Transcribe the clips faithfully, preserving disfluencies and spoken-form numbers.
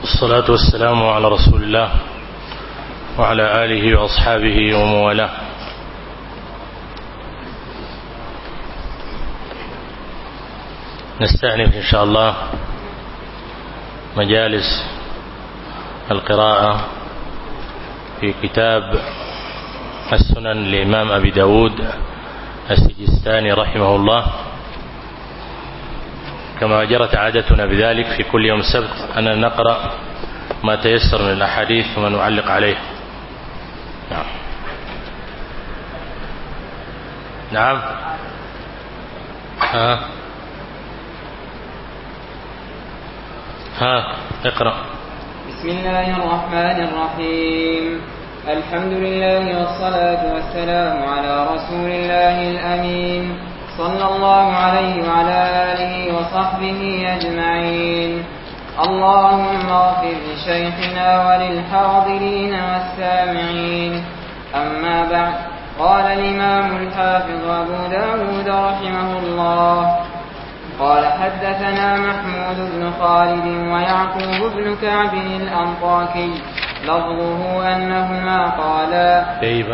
والصلاة والسلام على رسول الله وعلى آله وأصحابه وموالاه. نستأنف إن شاء الله مجالس القراءة في كتاب السنن لإمام أبي داود السجستاني رحمه الله، كما جرت عادتنا بذلك في كل يوم سبت أن نقرأ ما تيسر من الأحاديث وما نعلق عليه. نعم نعم ها ها اقرأ. بسم الله الرحمن الرحيم. الحمد لله والصلاة والسلام على رسول الله الأمين صلى الله عليه وعلى آله وصحبه أجمعين. اللهم اغفر لشيخنا وللحاضرين والسامعين. أما بعد، قال الإمام الحافظ أبو داود رحمه الله قال: حدثنا محمود بن خالد ويعقوب بن كعب الأنطاكي، لفظه أنهما قالا كيف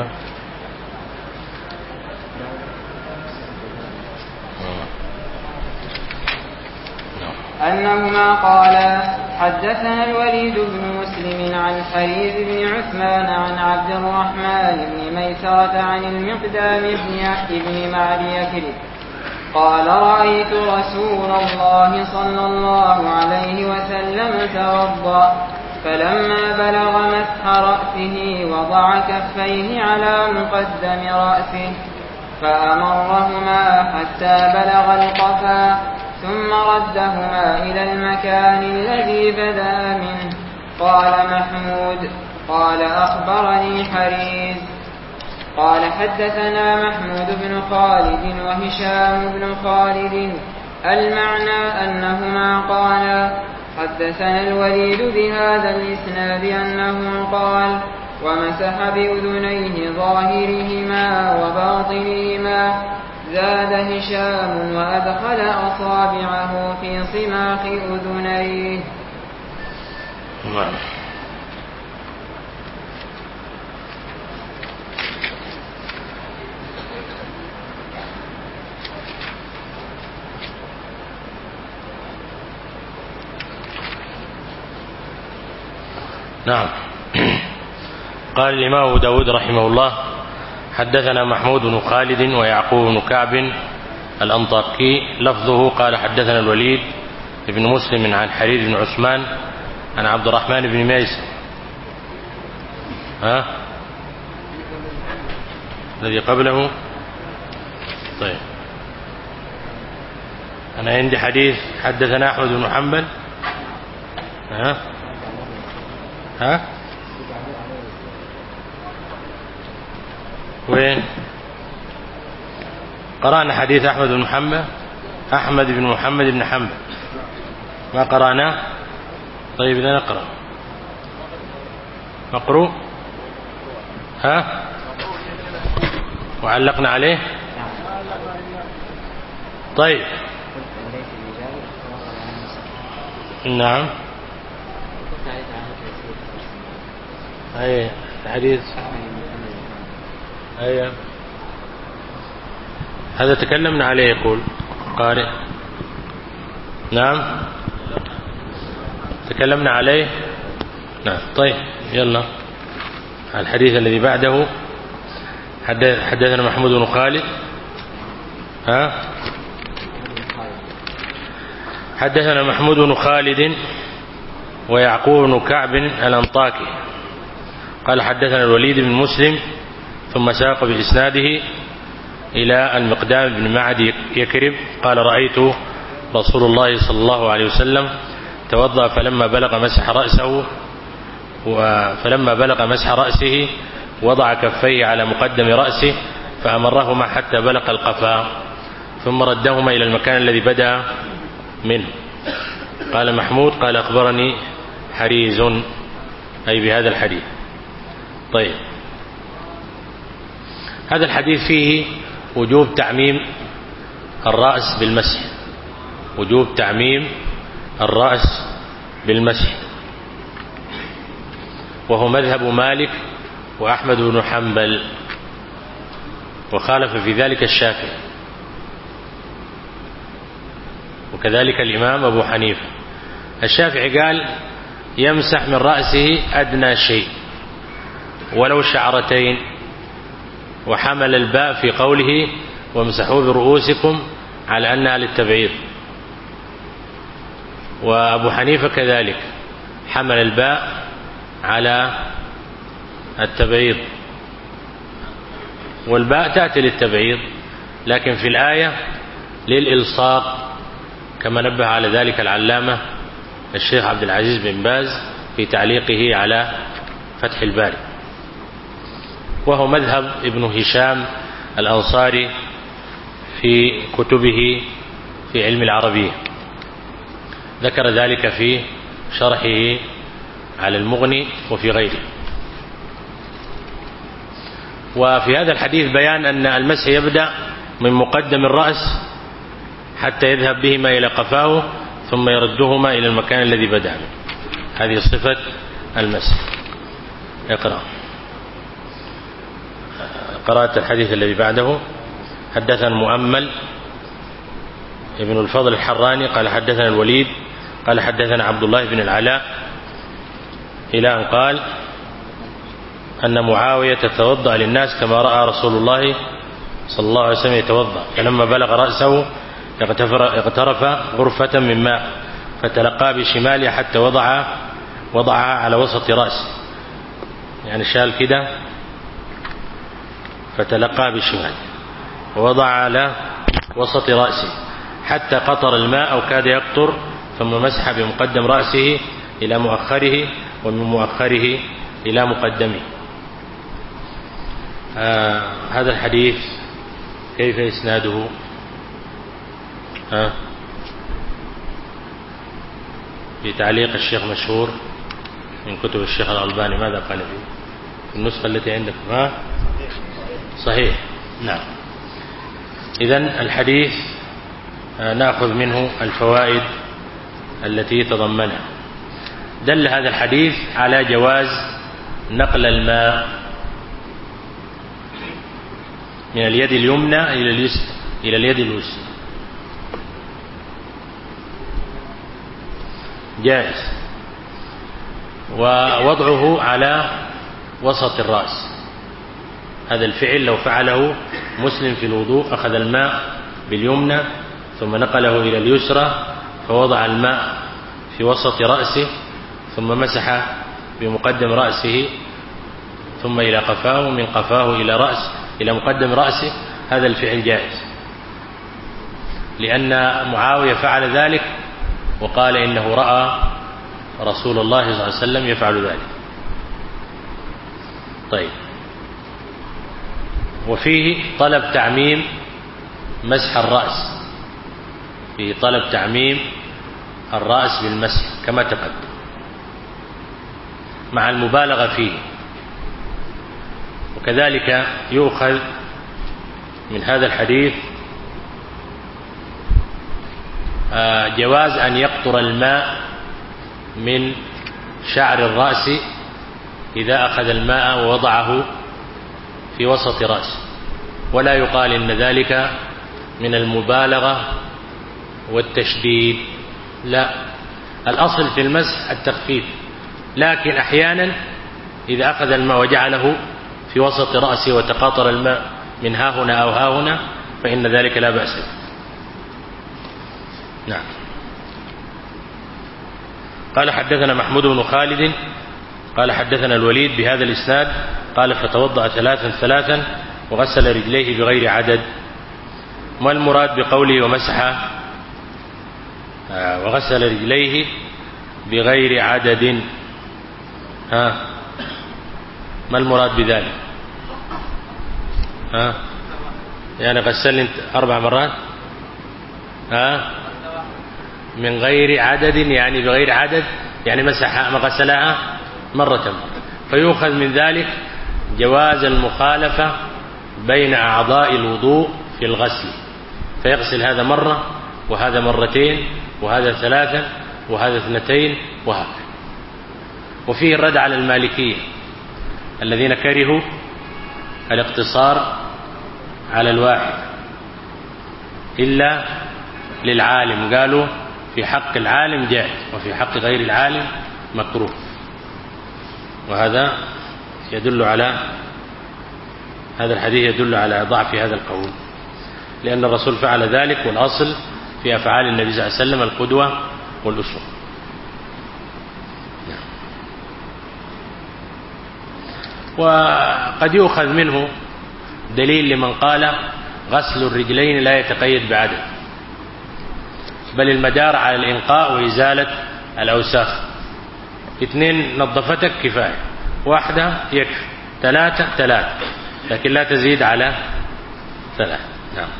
أنهما قالا حدثنا الوليد بن مسلم عن حريز بن عثمان عن عبد الرحمن بن ميسرة عن المقدام بن معد يكرب قال: رأيت رسول الله صلى الله عليه وسلم توضأ، فلما بلغ مسح رأسه وضع كفيه على مقدم رأسه فأمرهما حتى بلغ القفا، ثم ردهما إلى المكان الذي بدأ منه. قال محمود قال: أخبرني حريز قال: حدثنا محمود بن خالد وهشام بن خالد، المعنى أنهما قالا: حدثنا الوليد بهذا الإسناد أنه قال: ومسح بأذنيه ظاهرهما وباطنهما. زاد هشام: وأدخل أصابعه في صماخ أذنيه. نعم. قال الإمام أبو داود رحمه الله: حدثنا محمود بن خالد ويعقوب بن كعب الأنطاكي، لفظه قال: حدثنا الوليد بن مسلم عن حريز بن عثمان عن عبد الرحمن بن ميسر ها الذي قبله. طيب، أنا عندي حديث حدثنا أحمد بن حنبل ها ها وين قرأنا حديث أحمد بن محمد أحمد بن محمد بن حنبل؟ ما قرأناه. طيب إذا نقرأ مقروء ها وعلقنا عليه. طيب نعم. أي الحديث أي هذا تكلمنا عليه. يقول قارئ نعم تكلمنا عليه. نعم. طيب يلا الحديث الذي بعده. حدثنا محمود بن خالد ها حدثنا محمود بن خالد ويعقوب بن كعب الأنطاكي قال: حدثنا الوليد بن مسلم، ثم ساق بإسناده إلى المقدام بن معد يكرب قال: رأيت رسول الله صلى الله عليه وسلم توضأ فلما بلغ مسح رأسه فلما بلغ مسح رأسه وضع كفيه على مقدم رأسه فأمرهما حتى بلغ القفا، ثم ردهما إلى المكان الذي بدأ منه. قال محمود قال: أخبرني حريز، أي بهذا الحديث. طيب، هذا الحديث فيه وجوب تعميم الرأس بالمسح، وجوب تعميم الرأس بالمسح. وهو مذهب مالك وأحمد بن حنبل، وخالف في ذلك الشافعي، وكذلك الإمام أبو حنيفة. الشافعي قال يمسح من رأسه أدنى شيء ولو شعرتين، وحمل الباء في قوله وامسحوا برؤوسكم على أنها للتبعيض. وأبو حنيفة كذلك حمل الباء على التبعيض، والباء تأتي للتبعيض لكن في الآية للإلصاق، كما نبه على ذلك العلامة الشيخ عبد العزيز بن باز في تعليقه على فتح الباري. وهو مذهب ابن هشام الأنصاري في كتبه في علم العربية، ذكر ذلك في شرحه على المغني وفي غيره. وفي هذا الحديث بيان أن المسح يبدأ من مقدم الرأس حتى يذهب بهما إلى قفاه ثم يردهما إلى المكان الذي بدأ منه. هذه صفة المسح. اقرأ. قرأت الحديث الذي بعده. حدثنا مؤمل ابن الفضل الحراني قال حدثنا الوليد قال حدثنا عبد الله بن العلاء إلى أن قال أن معاوية توضأ للناس كما رأى رسول الله صلى الله عليه وسلم يتوضأ، فلما بلغ رأسه اغترف غرفة من ماء فتلقى بشماله حتى وضع وضعها على وسط رأسه، يعني شال كده فتلقى بشماله ووضع على وسط رأسه حتى قطر الماء أو كاد يقطر، ثم مسح بمقدم رأسه إلى مؤخره ومن مؤخره إلى مقدمه. آه هذا الحديث كيف إسناده؟ آه في تعليق الشيخ مشهور من كتب الشيخ الألباني ماذا قال فيه؟ في النسخة التي عندكم ها؟ صحيح. نعم. إذن الحديث آه نأخذ منه الفوائد التي تضمنها. دل هذا الحديث على جواز نقل الماء من اليد اليمنى إلى اليسرى إلى اليد اليسرى، جائز، ووضعه على وسط الرأس. هذا الفعل لو فعله مسلم في الوضوء أخذ الماء باليمنى ثم نقله إلى اليسرى فوضع الماء في وسط رأسه ثم مسح بمقدم رأسه ثم إلى قفاه ومن قفاه إلى رأس إلى مقدم رأسه، هذا الفعل جائز، لأن معاوية فعل ذلك وقال إنه رأى رسول الله صلى الله عليه وسلم يفعل ذلك. طيب. وفيه طلب تعميم مسح الرأس، فيه طلب تعميم الرأس بالمسح كما تقدم مع المبالغة فيه. وكذلك يؤخذ من هذا الحديث جواز أن يقطر الماء من شعر الرأس إذا أخذ الماء ووضعه في وسط رأسه، ولا يقال إن ذلك من المبالغة والتشديد، لا، الأصل في المسح التخفيف، لكن أحيانا إذا أخذ الماء وجعله في وسط رأسه وتقاطر الماء من ها هنا أو ها هنا فإن ذلك لا بأس به. نعم. قال حدثنا محمود بن خالد قال حدثنا الوليد بهذا الإسناد قال فتوضأ ثلاثا ثلاثا وغسل رجليه بغير عدد. ما المراد بقوله ومسح آه وغسل رجليه بغير عدد؟ ها ما المراد بذلك؟ ها يعني غسل أربع مرات ها من غير عدد، يعني بغير عدد يعني مسح ما غسلها مرة، فيؤخذ من ذلك جواز المخالفة بين أعضاء الوضوء في الغسل، فيغسل هذا مرة وهذا مرتين وهذا ثلاثا وهذا اثنتين وهكذا. وفيه الرد على المالكية الذين كرهوا الاقتصار على الواحد إلا للعالم، قالوا في حق العالم جائز وفي حق غير العالم مكروه. وهذا يدل على هذا الحديث يدل على ضعف هذا القول، لأن الرسول فعل ذلك، والأصل في أفعال النبي صلى الله عليه وسلم القدوة والأسوة. وقد يؤخذ منه دليل لمن قال غسل الرجلين لا يتقيد بعدد، بل المدار على الإنقاء وإزالة الأوساخ. اثنين نظفتك كفاية، واحدة يكفي، ثلاثة ثلاثة، لكن لا تزيد على ثلاثة. نعم.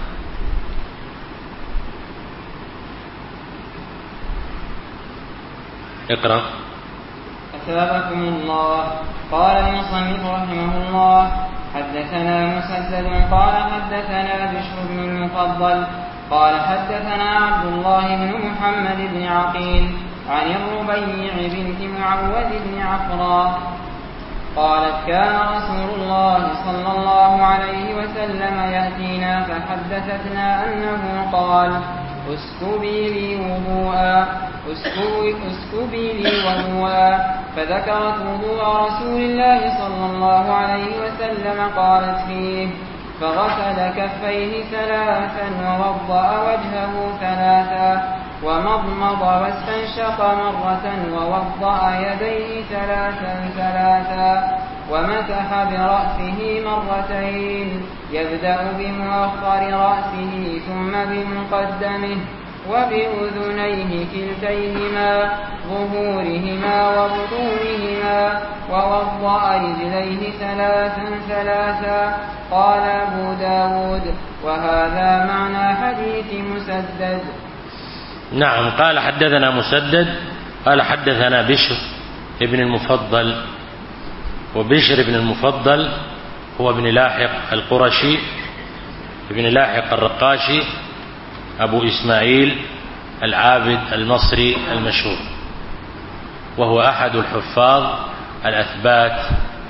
اقرأ. أثابكم الله. قال المصنف رحمه الله: حدثنا مسدد قال حدثنا بشر بن المفضل قال حدثنا عبد الله بن محمد بن عقيل عن الربيع بنت معوذ بن عفراء قالت: كان رسول الله صلى الله عليه وسلم يأتينا فحدثتنا أنه قال: اسكبي لي وضوءا اسكبي لي وضوءا فذكرت وضوء رسول الله صلى الله عليه وسلم قالت فيه: فغسل كفيه ثلاثا ووضأ وجهه ثلاثا ومضمض واستنشق مرة ووضأ يديه ثلاثا ثلاثا ومسح برأسه مرتين، يبدأ بمؤخر رأسه ثم بمقدمه وبأذنيه كلتيهما ظهورهما وبطونهما، ووضأ رجليه ثلاثا ثلاثا. قال أبو داود: وهذا معنى حديث مسدد. نعم. قال حدثنا مسدد قال حدثنا بشر ابن المفضل، وبشر ابن المفضل هو ابن لاحق القرشي ابن لاحق الرقاشي أبو إسماعيل العابد المصري المشهور، وهو أحد الحفاظ الأثبات.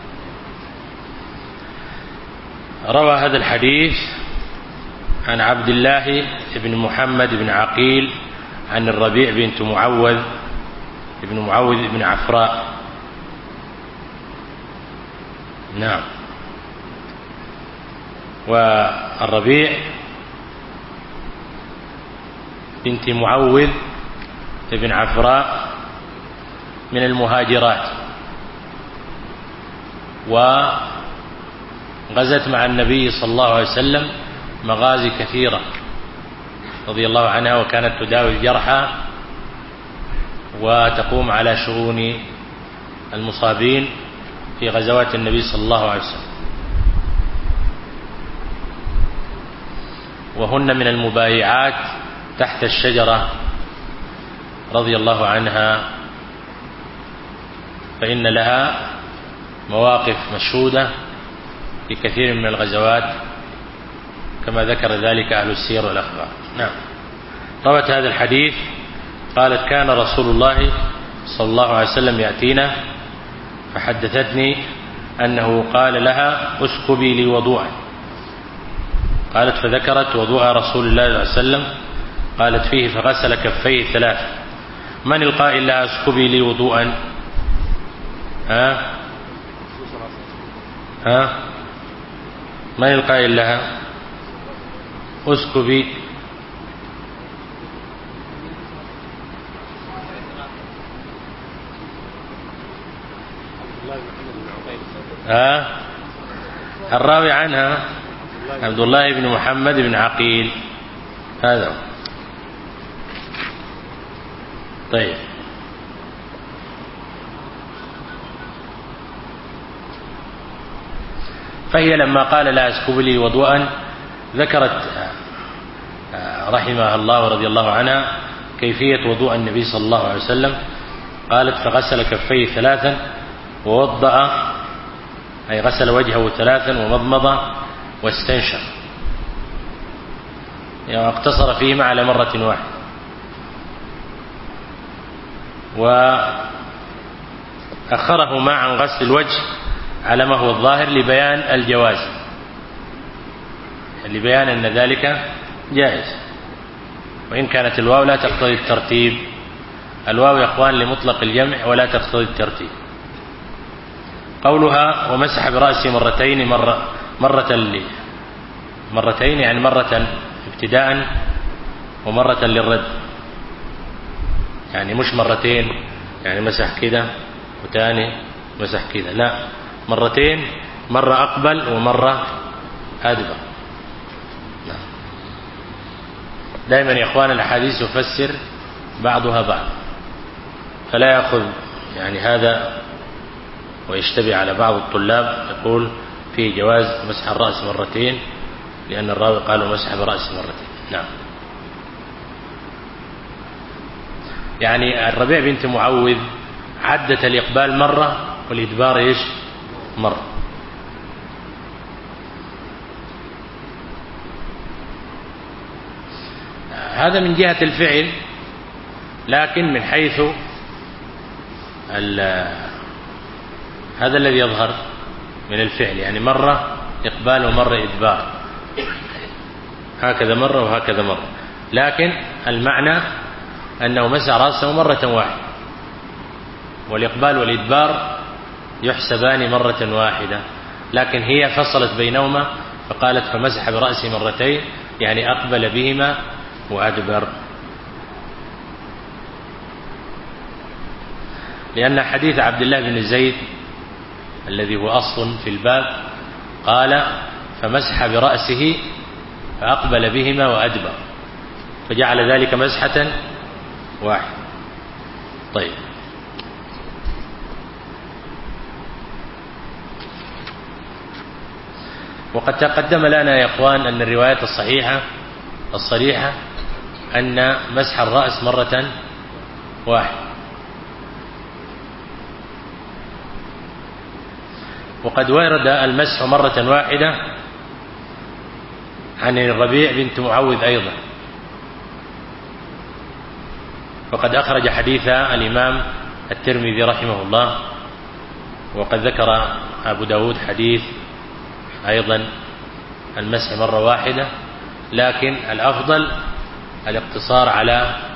روى هذا الحديث عن عبد الله بن محمد بن عقيل عن الربيع بنت معوذ ابن معوذ بن عفراء. نعم. والربيع بنت معوذ بن عفراء من المهاجرات، وغزت مع النبي صلى الله عليه وسلم مغازي كثيرة رضي الله عنها، وكانت تداوي الجرحى وتقوم على شؤون المصابين في غزوات النبي صلى الله عليه وسلم، وهن من المبايعات تحت الشجرة رضي الله عنها، فإن لها مواقف مشهودة في كثير من الغزوات كما ذكر ذلك أهل السير والأخبار. نعم. روت هذا الحديث قالت: كان رسول الله صلى الله عليه وسلم يأتينا فحدثتني أنه قال لها: اسكبي لي وضوءا. قالت: فذكرت وضوء رسول الله صلى الله عليه وسلم قالت فيه: فغسل كفيه ثلاث. من القائل لها اسكبي لي وضوءا؟ ها ها من القائل لها اسكبي؟ ها الراوي عنها عبد الله بن محمد بن عقيل، هذا. طيب. فهي لما قال لا اسكب لي وضوءا ذكرت رحمها الله ورضي الله عنها كيفية وضوء النبي صلى الله عليه وسلم. قالت: فغسل كفيه ثلاثا ووضأ، أي غسل وجهه ثلاثا ومضمض واستنشق، يعني اقتصر فيهما على مرة واحدة. أخرهما عن غسل الوجه على ما هو الظاهر لبيان الجواز، لبيان أن ذلك جائز، وإن كانت الواو لا تقتضي الترتيب. الواو يا أخوان لمطلق الجمع ولا تقتضي الترتيب. قولها ومسح برأسه مرتين، مرة مرة لي مرتين يعني مرة ابتداء ومرة للرد، يعني مش مرتين يعني مسح كده وتاني مسح كده، لا، مرتين، مرة أقبل ومرة أدبر. دائما يا إخوان الأحاديث يفسر بعضها بعض، فلا يأخذ يعني هذا ويشتبه على بعض الطلاب يقول فيه جواز مسح الرأس مرتين لأن الراوي قال مسح برأسه مرتين. نعم. يعني الربيع بنت معوذ عدت الإقبال مرة والإدبار إيش مرة. هذا من جهة الفعل، لكن من حيث هذا الذي يظهر من الفعل، يعني مرة إقبال ومرة إدبار، هكذا مرة وهكذا مرة، لكن المعنى أنه مسح رأسه مرة واحدة، والإقبال والإدبار يحسبان مرة واحدة، لكن هي فصلت بينهما فقالت فمسح برأسه مرتين، يعني أقبل بهما وأدبر. لأن حديث عبد الله بن زيد الذي هو أصل في الباب قال فمسح برأسه فأقبل بهما وأدبر، فجعل ذلك مسحة واحدة. طيب، وقد تقدم لنا يا إخوان أن الروايات الصحيحة الصريحة أن مسح الرأس مرة واحدة، وقد ورد المسح مرة واحدة عن الربيع بنت معوذ أيضا، وقد أخرج حديث الإمام الترمذي رحمه الله، وقد ذكر أبو داود حديث أيضا المسح مرة واحدة، لكن الأفضل الاقتصار على،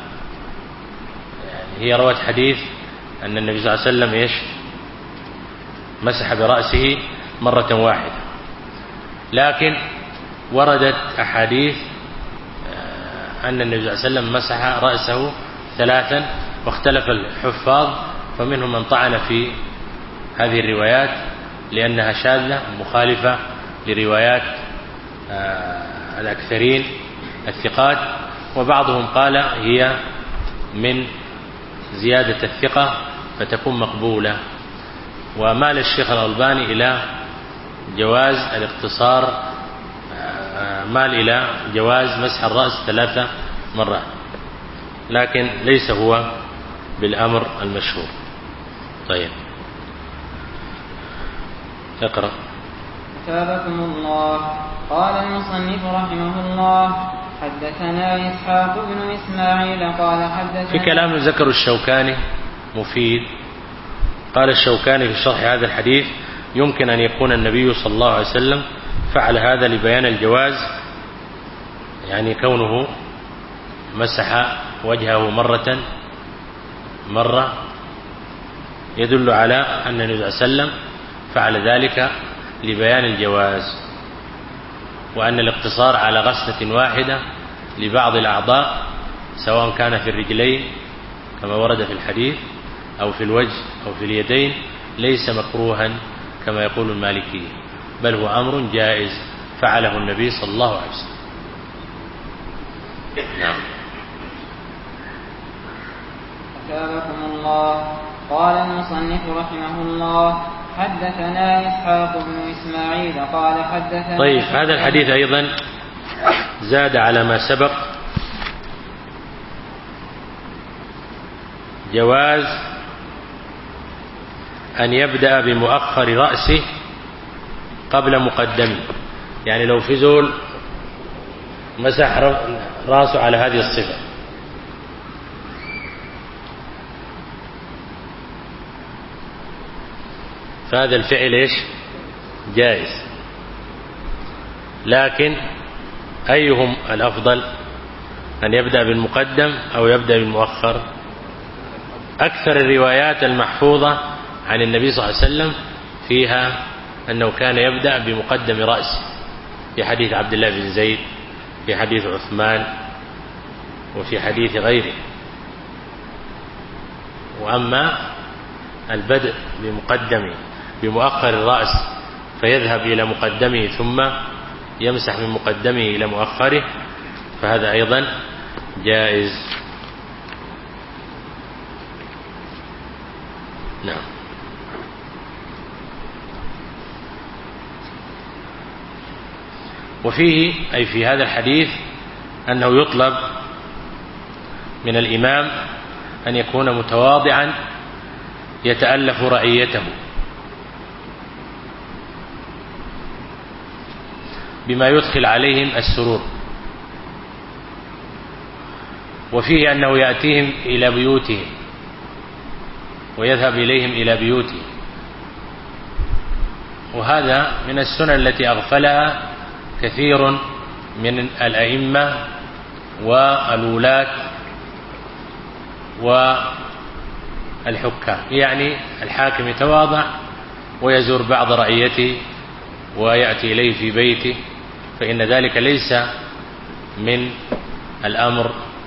يعني هي روت حديث أن النبي صلى الله عليه وسلم إيش مسح برأسه مرة واحدة، لكن وردت أحاديث أن النبي صلى الله عليه وسلم مسح رأسه ثلاثا، واختلف الحفاظ، فمنهم من طعن في هذه الروايات لأنها شاذة مخالفة لروايات الأكثرين الثقات، وبعضهم قال هي من زيادة الثقة فتكون مقبولة. ومال الشيخ الألباني إلى جواز الاقتصار، مال إلى جواز مسح الرأس ثلاثة مرات، لكن ليس هو بالأمر المشهور. طيب، اقرأ. أثابكم الله. قال المصنف رحمه الله حدثنا إسحاق بن إسماعيل قال حدثنا، في كلام ذكر الشوكاني مفيد. قال الشوكاني في شرح هذا الحديث يمكن أن يكون النبي صلى الله عليه وسلم فعل هذا لبيان الجواز، يعني كونه مسح وجهه مرة مرة يدل على أن النبي صلى الله عليه وسلم فعل ذلك لبيان الجواز، وأن الاقتصار على غسلة واحدة لبعض الأعضاء سواء كان في الرجلين كما ورد في الحديث أو في الوجه أو في اليدين ليس مكروها كما يقول المالكية، بل هو أمر جائز فعله النبي صلى الله عليه وسلم. نعم. أثابكم الله. قال المصنف رحمه الله حدثنا إسحاق بن إسماعيل قال حدثنا. طيب، هذا الحديث أيضا زاد على ما سبق جواز أن يبدأ بمؤخر رأسه قبل مقدمه، يعني لو في زول مسح رأسه على هذه الصفة فهذا الفعل إيش؟ جائز. لكن أيهم الأفضل، أن يبدأ بالمقدم أو يبدأ بالمؤخر؟ أكثر الروايات المحفوظة عن النبي صلى الله عليه وسلم فيها أنه كان يبدأ بمقدم رأسه، في حديث عبد الله بن زيد، في حديث عثمان، وفي حديث غيره. وأما البدء بمقدم بمؤخر الرأس فيذهب إلى مقدمه ثم يمسح من مقدمه إلى مؤخره، فهذا أيضا جائز. نعم. وفيه أي في هذا الحديث أنه يطلب من الإمام أن يكون متواضعا يتألف رعيته بما يدخل عليهم السرور. وفيه أنه يأتيهم إلى بيوتهم ويذهب إليهم إلى بيوتهم، وهذا من السنن التي أغفلها كثير من الأئمة والولاة والحكام. يعني الحاكم يتواضع ويزور بعض رعيته ويأتي إليه في بيته، فإن ذلك ليس من الأمر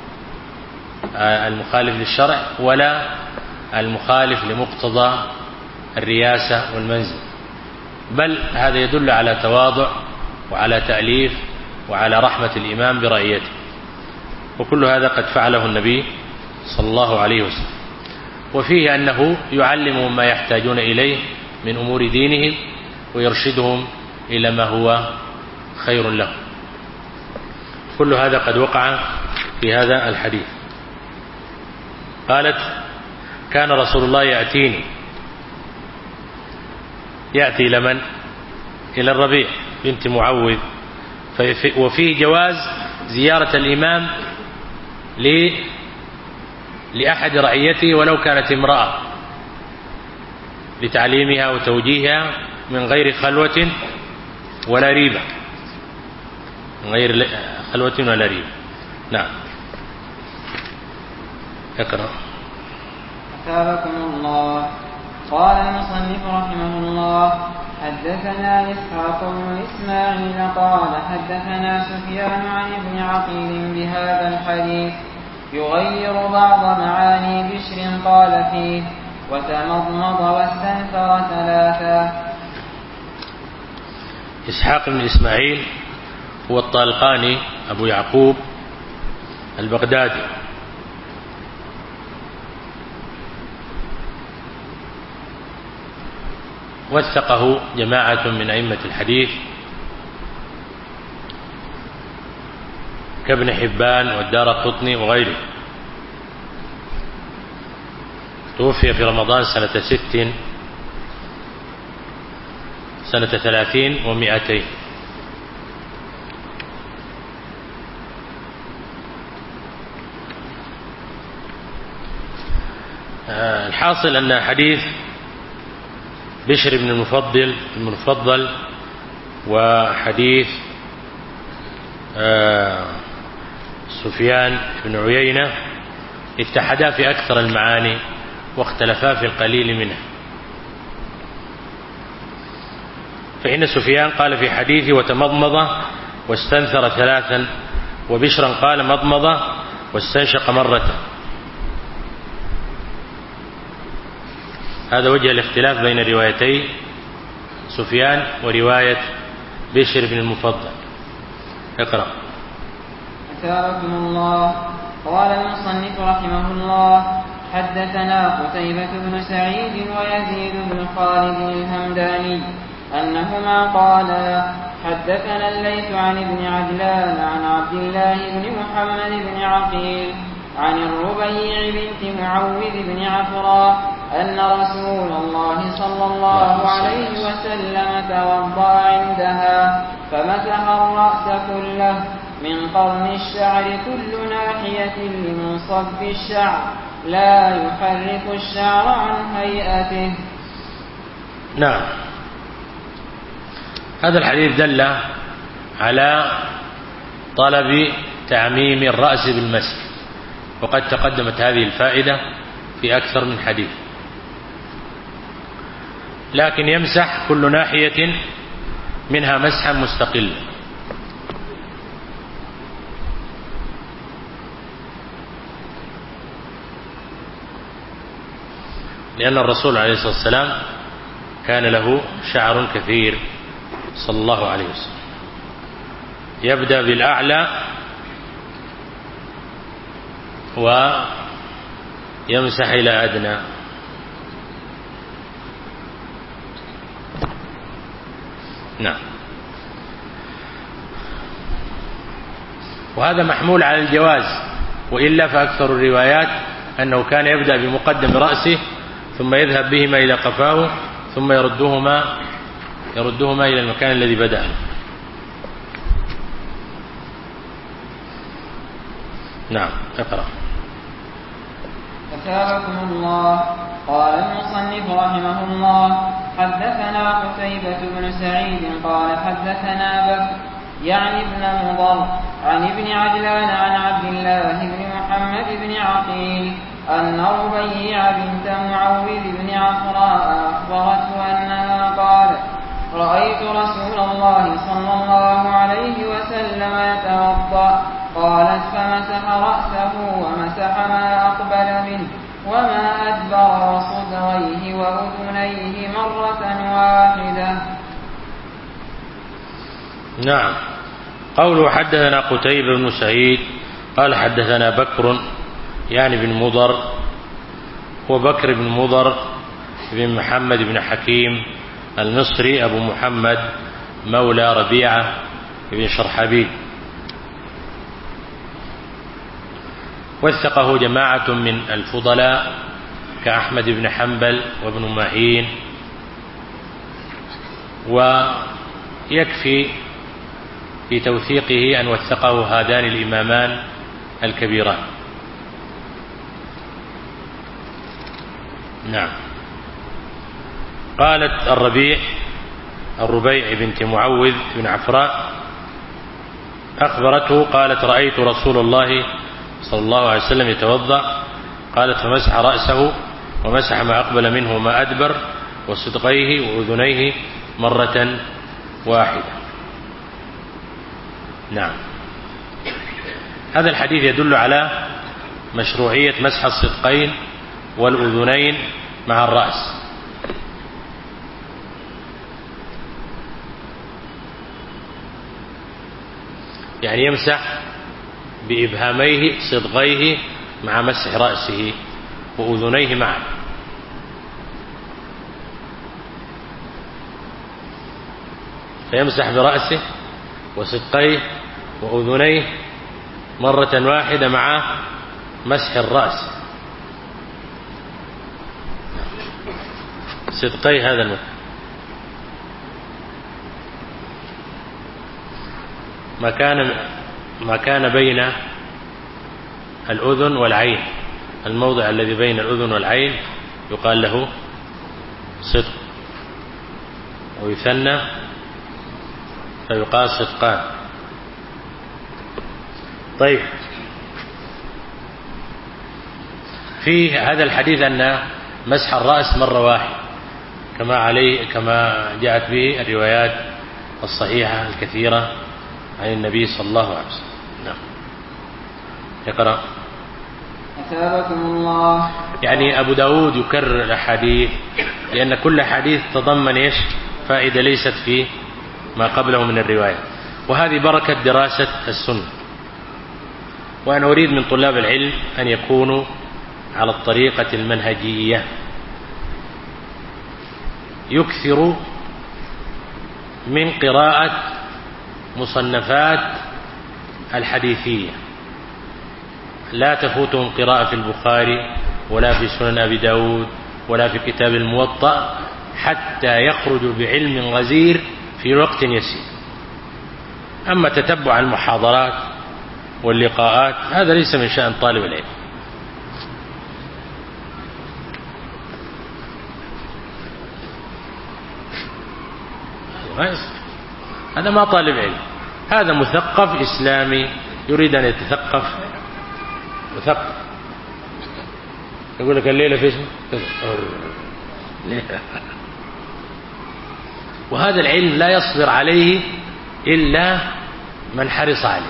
المخالف للشرع ولا المخالف لمقتضى الرياسة والمنزل، بل هذا يدل على تواضع وعلى تأليف وعلى رحمة الإمام برعيته. وكل هذا قد فعله النبي صلى الله عليه وسلم. وفيه أنه يعلمهم ما يحتاجون إليه من أمور دينهم ويرشدهم إلى ما هو خير لهم. كل هذا قد وقع في هذا الحديث. قالت: كان رسول الله يأتيني، يأتي إلى من؟ إلى الربيع بنت معوذ. وفيه جواز زيارة الإمام لأحد رعيته ولو كانت امرأة، لتعليمها وتوجيهها من غير خلوة ولا ريبة، من غير خلوة ولا ريبة. نعم. اقرأ. أثابكم الله. قال المصنف رحمه الله: حدثنا إسحاق بن إسماعيل قال حدثنا سفيان عن ابن عقيل بهذا الحديث يغير بعض معاني بشر قال فيه: وتمضمض واستنثر ثلاثا. إسحاق بن إسماعيل هو الطالقاني أبو يعقوب البغدادي، وثقه جماعة من أئمة الحديث كابن حبان والدارقطني وغيره. توفي في رمضان سنة ست سنة ثلاثين ومئتين. الحاصل أن حديث بشر بن المفضل المفضل وحديث سفيان بن عيينة اتحدا في أكثر المعاني واختلفا في القليل منها. فإن سفيان قال في حديثه: وتمضمض واستنثر ثلاثا، وبشرا قال: مضمض واستنشق مرة. هذا وجه الاختلاف بين روايتي سفيان ورواية بشر بن المفضل. اقرأ. أثابكم الله. قال المصنف رحمه الله: حدثنا قتيبة بن سعيد ويزيد بن خالد الهمداني أنهما قالا: حدثنا الليث عن ابن عجلان عن عبد الله بن محمد بن عقيل عن الربيع بنت معوذ بن عفراء أن رسول الله صلى الله عليه وسلم توضأ عندها فمسح الرأس كله من قرن الشعر كل ناحية لمنصب الشعر لا يحرك الشعر عن هيئته. نعم. هذا الحديث دل على طلب تعميم الرأس بالمسح، وقد تقدمت هذه الفائدة في أكثر من حديث، لكن يمسح كل ناحية منها مسحا مستقلا. لأن الرسول عليه الصلاة والسلام كان له شعر كثير صلى الله عليه وسلم، يبدأ بالأعلى ويمسح إلى أدنى. نعم. وهذا محمول على الجواز، وإلا فأكثر الروايات أنه كان يبدأ بمقدم رأسه ثم يذهب بهما إلى قفاه ثم يردهما يردهما إلى المكان الذي بدأ. نعم. اقرأ. أثابكم الله. قال المصنف رحمه الله: حدثنا قتيبة بن سعيد قال حدثنا بكر يعني ابن مضر عن ابن عجلان عن عبد الله بن محمد بن عقيل أن ربيع بنت معوذ بن عفراء أخبرته أنها قالت: رأيت رسول الله صلى الله عليه وسلم يتوضأ. قالت: فمسح رأسه ومسح ما أقبل منه وما أدبر وصدغيه وأذنيه مرة واحدة. نعم. قوله حدثنا قتيبة بن سعيد قال حدثنا بكر يعني بن مضر، وبكر بن مضر بن محمد بن حكيم المصري أبو محمد مولى ربيعة بن شرحبيل، وثقه جماعة من الفضلاء كأحمد بن حنبل وابن معين، ويكفي في توثيقه أن وثقه هذان الإمامان الكبيران. نعم. قالت الربيع الربيع بنت معوذ بن عفراء أخبرته قالت: رأيت رسول الله صلى الله عليه وسلم يتوضأ. قالت: فمسح رأسه ومسح ما أقبل منه وما أدبر وصدغيه وأذنيه مرة واحدة. نعم. هذا الحديث يدل على مشروعية مسح الصدغين والأذنين مع الرأس. يعني يمسح بإبهاميه صدغيه مع مسح رأسه وأذنيه معا. فيمسح برأسه وصدغيه وأذنيه مرة واحدة مع مسح الرأس صدغي هذا المكان. ما كان ما كان بين الأذن والعين، الموضع الذي بين الأذن والعين يقال له صدق، ويثنى فيقال صدقان. طيب، في هذا الحديث أن مسح الرأس مرة واحدة كما عليه كما جاءت به الروايات الصحيحة الكثيرة عن النبي صلى الله عليه وسلم. نعم. يقرأ. أثابكم الله. يعني أبو داود يكرر الأحاديث لأن كل حديث تضمن إيش؟ فائدة ليست في ما قبله من الرواية، وهذه بركة دراسة السنة. وأنا أريد من طلاب العلم أن يكونوا على الطريقة المنهجية، يكثر من قراءة مصنفات الحديثية، لا تفوتهم قراءة في البخاري ولا في سنن أبي داود ولا في كتاب الموطأ حتى يخرجوا بعلم غزير في وقت يسير. أما تتبع المحاضرات واللقاءات هذا ليس من شأن طالب العلم. ما يصح. هذا ما طالب علم، هذا مثقف إسلامي يريد أن يتثقف مثقف. يقول لك الليلة في اسمه وهذا العلم لا يصبر عليه إلا من حرص عليه.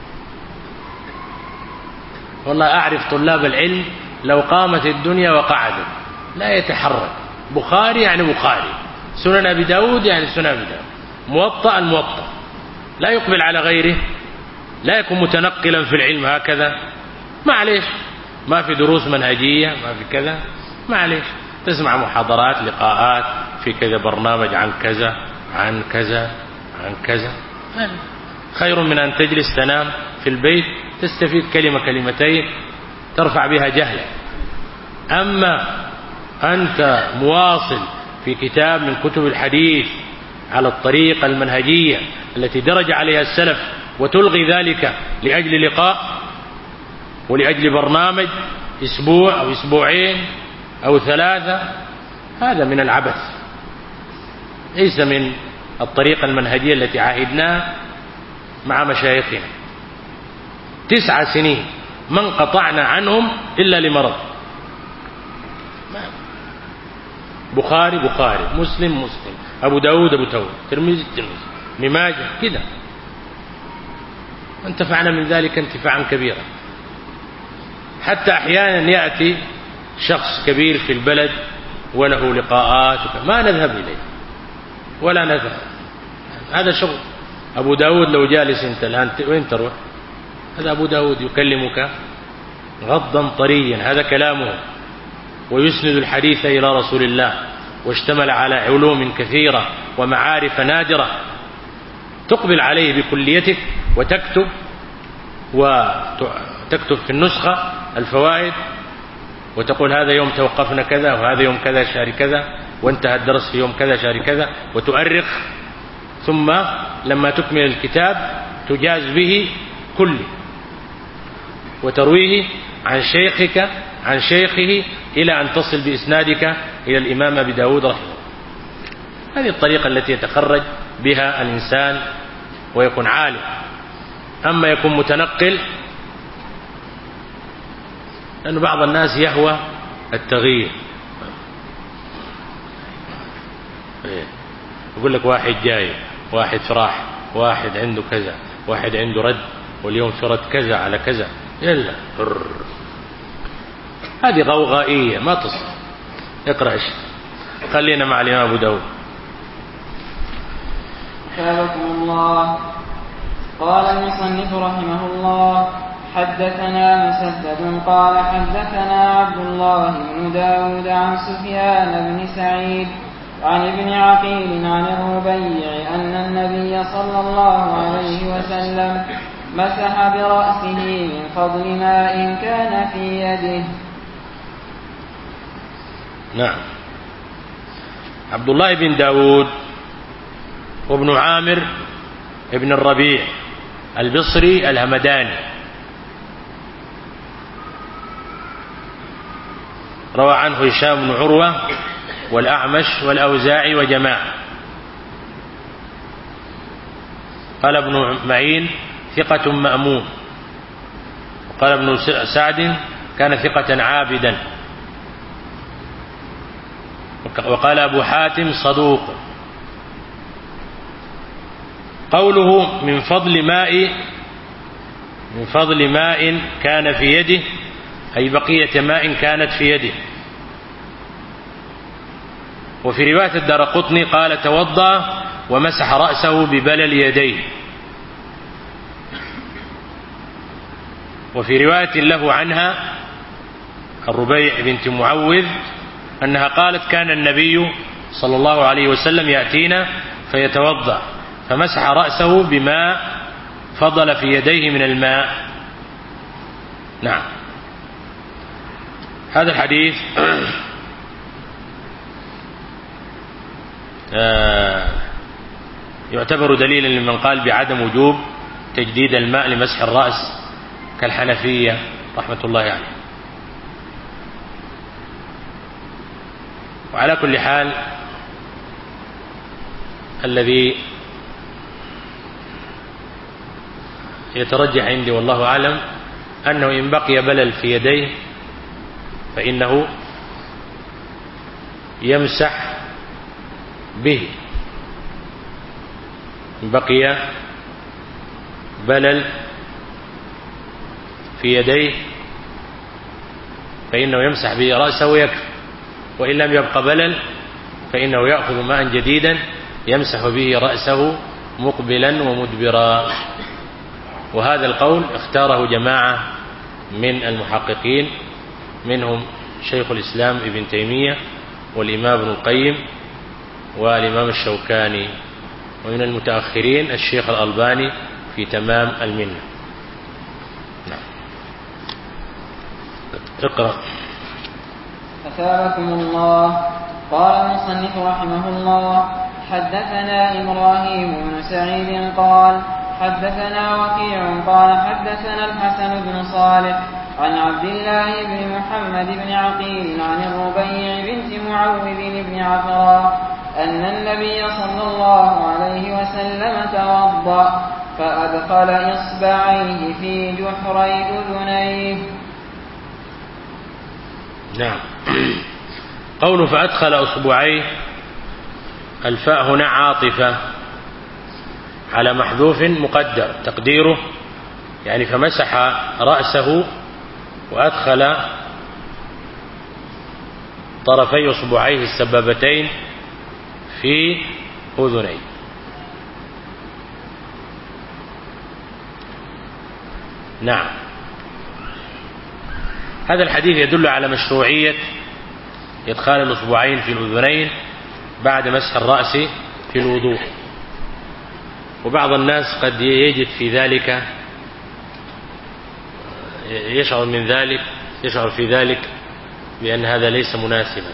والله أعرف طلاب العلم لو قامت الدنيا وقعدوا لا يتحرك. بخاري يعني بخاري، سنن أبي داود يعني سنن أبي داود، موطأ الموطأ، لا يقبل على غيره، لا يكون متنقلا في العلم هكذا. معليش، ما في دروس منهجية، ما في كذا، معليش، تسمع محاضرات، لقاءات في كذا برنامج عن كذا عن كذا عن كذا، خير من أن تجلس تنام في البيت تستفيد كلمة كلمتين ترفع بها جهلا. أما أنت مواصل في كتاب من كتب الحديث على الطريقة المنهجية التي درج عليها السلف وتلغي ذلك لأجل لقاء ولأجل برنامج أسبوع أو أسبوعين أو ثلاثة، هذا من العبث، ليس من الطريقة المنهجية التي عاهدناها مع مشايخنا. تسع سنين ما انقطعنا عنهم إلا لمرض. بخاري بخاري، مسلم مسلم، أبو داود أبو داود، ترمذي ترمذي، ابن ماجه كده. انتفعنا من ذلك انتفاعا كبيرا. حتى أحيانا يأتي شخص كبير في البلد وله لقاءات ما نذهب إليه ولا نذهب، هذا شغل. أبو داود لو جالس أنت الآن وين تروح؟ هذا أبو داود يكلمك غضا طريا، هذا كلامه، ويسند الحديث إلى رسول الله، واشتمل على علوم كثيرة ومعارف نادرة، تقبل عليه بكليتك وتكتب وتكتب في النسخة الفوائد وتقول هذا يوم توقفنا كذا وهذا يوم كذا شهر كذا وانتهى الدرس في يوم كذا شهر كذا، وتؤرخ، ثم لما تكمل الكتاب تجاز به كله وترويه عن شيخك عن شيخه إلى أن تصل بإسنادك إلى الإمام أبي داود رحمه الله. هذه الطريقة التي يتخرج بها الإنسان ويكون عالم. أما يكون متنقل، لأن بعض الناس يهوى التغيير، يقول لك واحد جاي، واحد فراح، واحد عنده كذا، واحد عنده رد، واليوم في رد كذا على كذا، يلا هذه غوغائية ما تصل. اقرأ ايش، خلينا مع الإمام أبو داود. حفظكم الله. قال المصنف رحمه الله: حدثنا مسدد قال حدثنا عبد الله بن داود عن سفيان بن سعيد عن ابن عقيل عن الربيع أن النبي صلى الله عليه وسلم مسح برأسه من فضل ماء كان في يده. نعم. عبد الله بن داود وابن عامر ابن الربيع البصري الهمداني روى عنه هشام بن عروة والأعمش والأوزاعي وجماعة. قال ابن معين ثقة مأمون، وقال ابن سعد كان ثقة عابدا، وقال أبو حاتم صدوق. قوله من فضل ماء من فضل ماء كان في يده أي بقية ماء كانت في يده. وفي رواية الدارقطني قال توضأ ومسح رأسه ببلل يديه. وفي رواية له عنها الربيع بنت معوذ أنها قالت كان النبي صلى الله عليه وسلم يأتينا فيتوضأ فمسح رأسه بما فضل في يديه من الماء. نعم. هذا الحديث يعتبر دليلا لمن قال بعدم وجوب تجديد الماء لمسح الرأس كالحنفية رحمة الله عليه. يعني. وعلى كل حال الذي يترجح عندي والله أعلم أنه إن بقي بلل في يديه فإنه يمسح به. إن بقي بلل في يديه فإنه يمسح به رأسه ويكفي، وإن لم يبق بلل فإنه يأخذ ماء جديدا يمسح به رأسه مقبلا ومدبرا. وهذا القول اختاره جماعة من المحققين، منهم شيخ الإسلام ابن تيمية والإمام ابن القيم والإمام الشوكاني، ومن المتأخرين الشيخ الألباني في تمام المنة. نعم. اقرأ. أثابكم الله. قال المصنف رحمه الله: حدثنا إبراهيم بن سعيد قال حدثنا وكيع قال حدثنا الحسن بن صالح عن عبد الله بن محمد بن عقيل عن الربيع بنت معوذ بن عفراء أن النبي صلى الله عليه وسلم توضأ فأدخل إصبعيه في جحري أذنيه. نعم. قول فأدخل أصبعيه، الفاء هنا عاطفة على محذوف مقدر تقديره يعني فمسح رأسه وأدخل طرفي أصبعيه السبابتين في أذنيه. نعم. هذا الحديث يدل على مشروعية إدخال الأصبعين في الأذنين بعد مسح الرأس في الوضوء، وبعض الناس قد يجد في ذلك يشعر من ذلك يشعر في ذلك بأن هذا ليس مناسبا.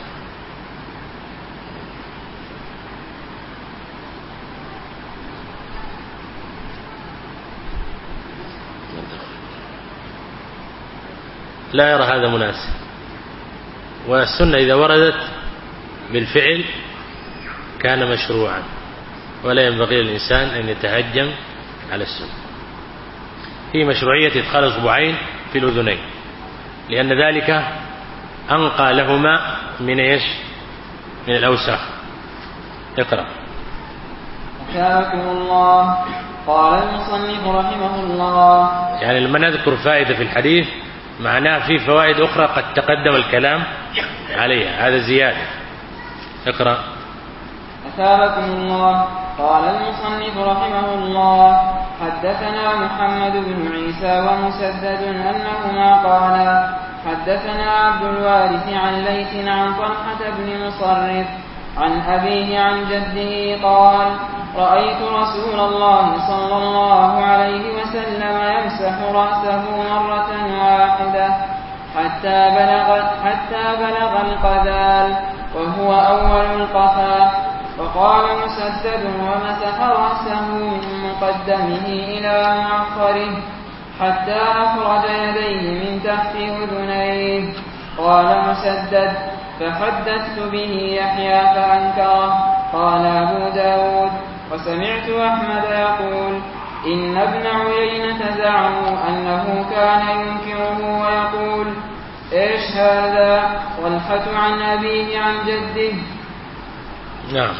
لا يرى هذا مناسب، والسنة إذا وردت بالفعل كان مشروعا، ولا ينبغي للإنسان أن يتهجم على السنة. في مشروعية إدخال أصبعين في الأذنين لأن ذلك أنقى لهما من إيش؟ من الأوساخ. اقرأ. أثابكم الله. قال المصنف رحمه الله، يعني لما نذكر فائدة في الحديث معناه في فوائد أخرى قد تقدم الكلام عليها، هذا زيادة. اقرأ. أثابكم الله. قال المصنف رحمه الله: حدثنا محمد بن عيسى ومسدد أنهما قالا حدثنا عبد الوارث عن ليث عن طلحة بن مصرف عن أبيه عن جده قال: رأيت رسول الله صلى الله عليه وسلم يمسح رأسه مرة واحدة حتى بلغ, حتى بلغ القذال وهو أول القفا. فقال مسدد: ومسح رأسه من مقدمه إلى مؤخره حتى أخرج يديه من تحت أذنيه. قال مسدد: فحدثت به يحيى فأنكره. قال أبو داود: وسمعت أحمد يقول: إن ابن عيينة زعموا أنه كان ينكره ويقول: إيش هذا؟ والحة عن أبيه عن جده. نعم.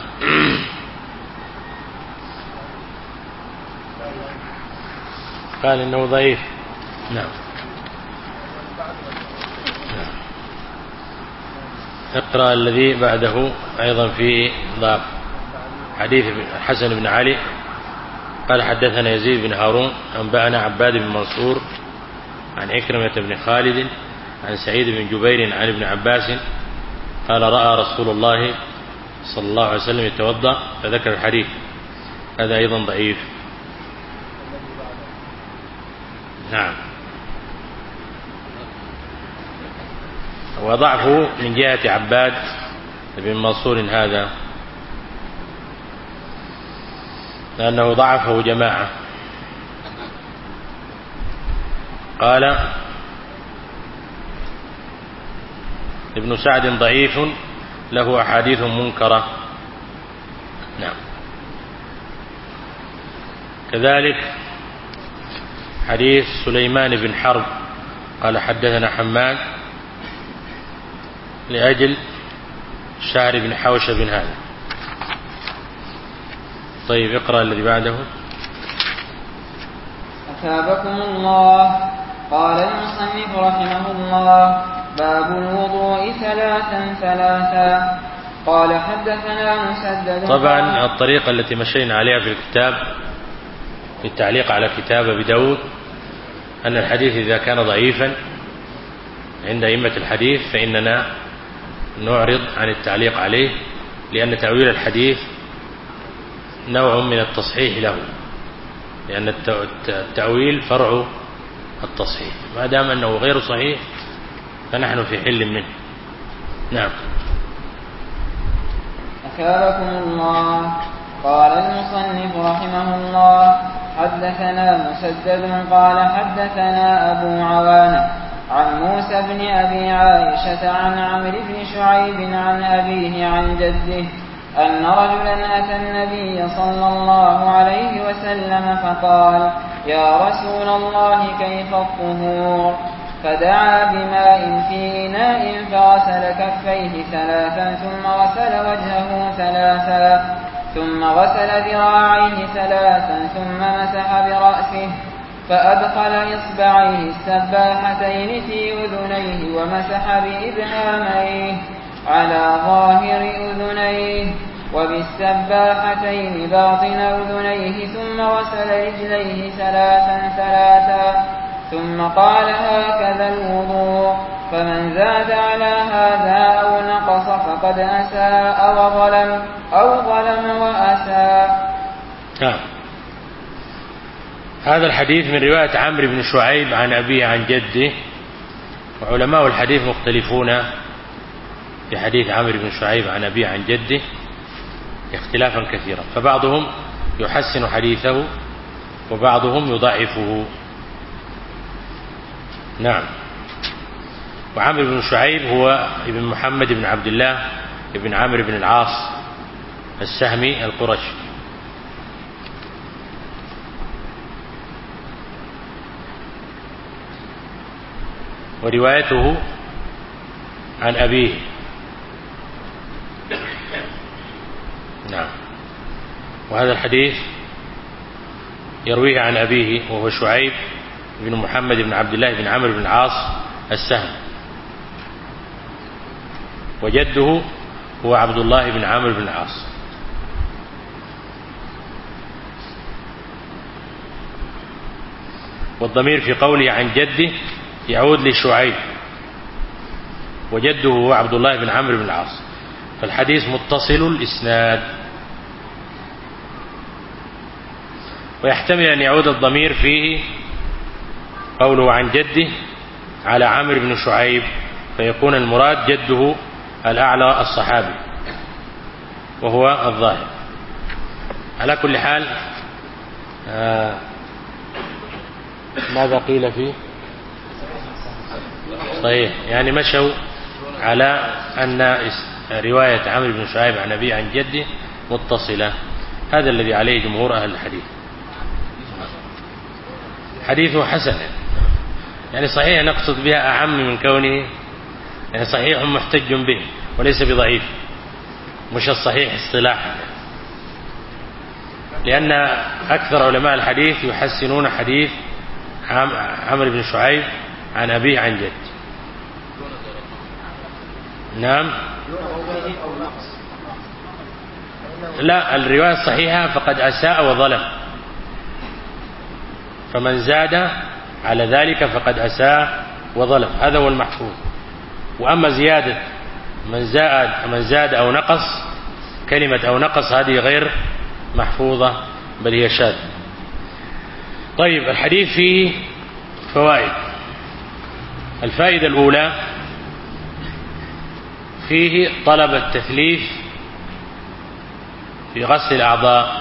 قال إنه ضعيف. نعم. اقرأ الذي بعده أيضا فيه ضعف. حديث حسن بن علي قال حدثنا يزيد بن هارون أنبأنا عباد بن منصور عن عكرمة بن خالد عن سعيد بن جبير عن ابن عباس قال رأى رسول الله صلى الله عليه وسلم يتوضأ، فذكر الحديث. هذا أيضا ضعيف. نعم. وضعفه من جهة عباد بن منصور هذا لأنه ضعفه جماعة. قال ابن سعد ضعيف له أحاديث منكرة. نعم. كذلك حديث سليمان بن حرب قال حدثنا حماد لأجل شعر بن حوشب بن هذا. طيب اقرأ الذي بعده. أثابكم الله. قال المصنف رحمه الله: باب الوضوء ثلاثا ثلاثا. قال حدثنا مسدد. طبعا الطريقة التي مشينا عليها في الكتاب في التعليق على كتاب أبي داود أن الحديث إذا كان ضعيفا عند أئمة الحديث فإننا نعرض عن التعليق عليه، لأن تأويل الحديث نوع من التصحيح له، لأن التأويل فرع التصحيح، ما دام أنه غير صحيح فنحن في حل منه. نعم. أثابكم الله. قال المصنف رحمه الله: حدثنا مسدد قال حدثنا أبو عوانة عن موسى بن أبي عائشة عن عمرو بن شعيب عن أبيه عن جده أن رجلا أتى النبي صلى الله عليه وسلم فقال: يا رسول الله كيف الطهور؟ فدعا بماء في إناء فغسل كفيه ثلاثا ثم غسل وجهه ثلاثا ثم غسل ذراعيه ثلاثا ثم مسح برأسه فأدخل إصبعيه السباحتين في أذنيه ومسح بإبهاميه على ظاهر أذنيه وبالسباحتين باطن أذنيه ثم غسل رجليه ثلاثا ثلاثا ثم قال: هكذا الوضوء، فمن زاد على هذا أو نقص فقد أساء وظلم أو ظلم وأساء. نعم. هذا الحديث من رواية عمرو بن شعيب عن أبيه عن جده، وعلماء الحديث مختلفون في حديث عمرو بن شعيب عن أبيه عن جده اختلافا كثيرا، فبعضهم يحسن حديثه وبعضهم يضعفه. نعم. وعمرو بن شعيب هو ابن محمد بن عبد الله ابن عمرو بن العاص السهمي القرشي. وروايته عن أبيه. نعم. وهذا الحديث يرويه عن أبيه وهو شعيب بن محمد بن عبد الله بن عمرو بن العاص السهم، وجده هو عبد الله بن عمرو بن العاص. والضمير في قوله عن جده يعود لشعيب، وجده هو عبد الله بن عمرو بن العاص، فالحديث متصل الإسناد. ويحتمل أن يعود الضمير فيه قوله عن جده على عمرو بن شعيب، فيكون المراد جده الأعلى الصحابي وهو الظاهر. على كل حال آه ماذا قيل فيه؟ صحيح، يعني مشوا على أن رواية عمرو بن شعيب عن أبيه عن جده متصلة، هذا الذي عليه جمهور أهل الحديث. حديثه حسن، يعني صحيح نقصد بها أعم من كونه يعني صحيح محتج به وليس بضعيف، مش الصحيح اصطلاحا، لأن أكثر علماء الحديث يحسنون حديث عمرو بن شعيب عن أبيه عن جد. نعم. لا، الرواية الصحيحة فقد أساء وظلم، فمن زاد على ذلك فقد أساء وظلم، هذا هو المحفوظ. وأما زيادة من زاد من زاد أو نقص، كلمة أو نقص هذه غير محفوظة بل هي شاذة. طيب، الحديث فيه فوائد. الفائدة الأولى فيه طلب التثليث في غسل الأعضاء،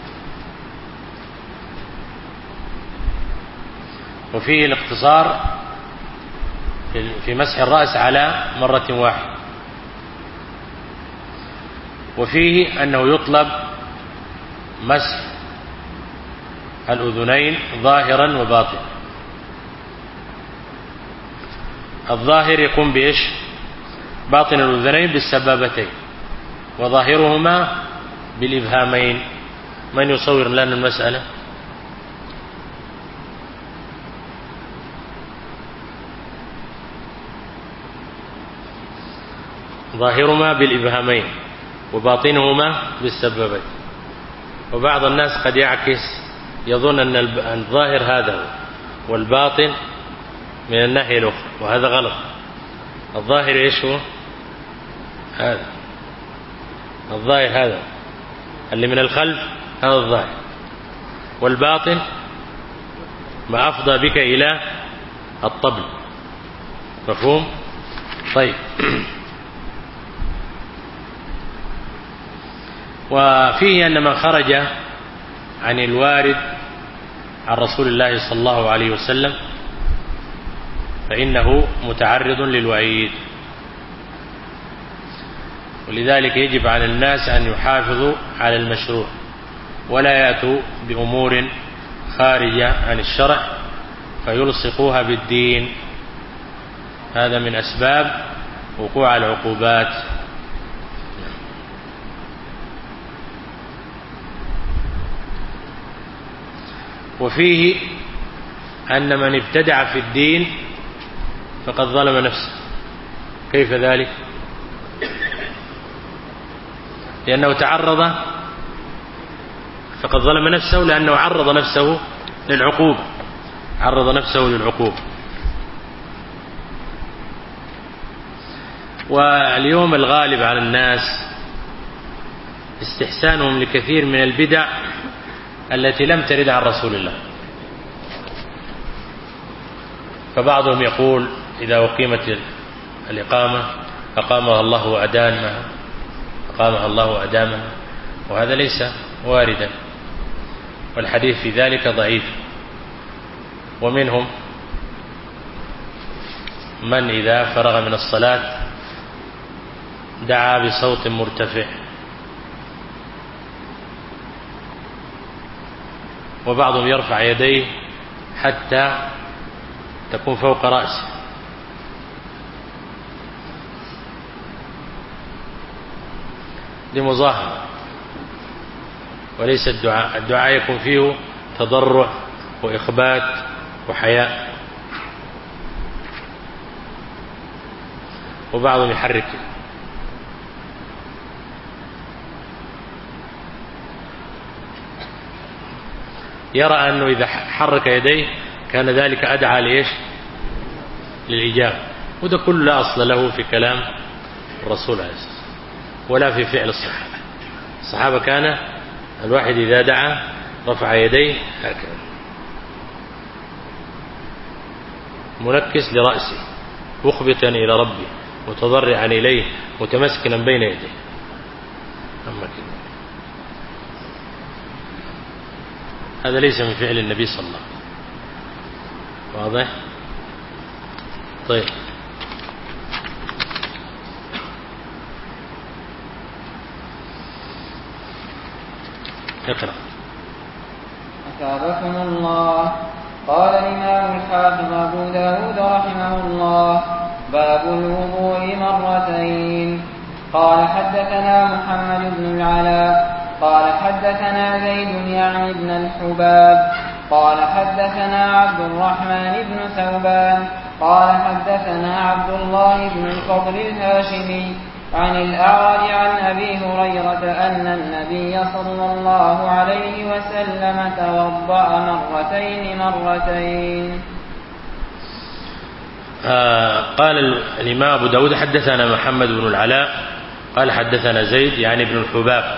وفيه الاقتصار في مسح الرأس على مرة واحدة، وفيه أنه يطلب مسح الأذنين ظاهرا وباطنا. الظاهر يكون بإيش؟ باطن الأذنين بالسبابتين، وظاهرهما بالإبهامين. من يصور لنا المسألة؟ ظاهرهما بالإبهامين وباطنهما بالسبابتين. وبعض الناس قد يعكس، يظن أن الظاهر هذا والباطن من الناحية الأخرى، وهذا غلط. الظاهر إيش هو؟ هذا الظاهر، هذا اللي من الخلف، هذا الظاهر. والباطن ما أفضى بك إلى الطبل. مفهوم؟ طيب. وفيه أن من خرج عن الوارد عن رسول الله صلى الله عليه وسلم فإنه متعرض للوعيد. ولذلك يجب على الناس أن يحافظوا على المشروع، ولا يأتوا بأمور خارجة عن الشرع فيلصقوها بالدين. هذا من أسباب وقوع العقوبات. وفيه أن من ابتدع في الدين فقد ظلم نفسه. كيف ذلك؟ لأنه تعرض، فقد ظلم نفسه لأنه عرض نفسه للعقوبة، عرض نفسه للعقوبة. واليوم الغالب على الناس استحسانهم لكثير من البدع التي لم ترد عن رسول الله. فبعضهم يقول إذا أقيمت الإقامة أقامها الله وأدامها، أقامها الله وأدامها، وهذا ليس واردا، والحديث في ذلك ضعيف. ومنهم من إذا فرغ من الصلاة دعا بصوت مرتفع، وبعضهم يرفع يديه حتى تكون فوق رأسه. لمظاهرة وليس الدعاء. الدعاء يكون فيه تضرع وإخبات وحياء. وبعضهم يحرك يرى أنه إذا حرك يديه كان ذلك أدعى لإيش؟ للإجابة. وده كله لا أصل له في كلام الرسول عليه الصلاة والسلام ولا في فعل الصحابة. الصحابة كان الواحد إذا دعا رفع يديه هكذا منكس لرأسه مخبتا إلى ربه متضرعا إليه متمسكنا بين يديه. أما كده هذا ليس من فعل النبي صلى الله عليه وسلم. واضح؟ طيب. اقرأ. أثابكم الله. قال الإمام الحافظ أبو داود رحمه الله: باب الوضوء مرتين. قال حدثنا محمد بن العلاء قال حدثنا زيد يعني بن الحباب قال حدثنا عبد الرحمن بن ثوبان قال حدثنا عبد الله بن الفضل الهاشمي عن الأعرج عن أبي هريرة أن النبي صلى الله عليه وسلم توضأ مرتين مرتين. آه قال الإمام أبو داود حدثنا محمد بن العلاء قال حدثنا زيد يعني ابن الحباب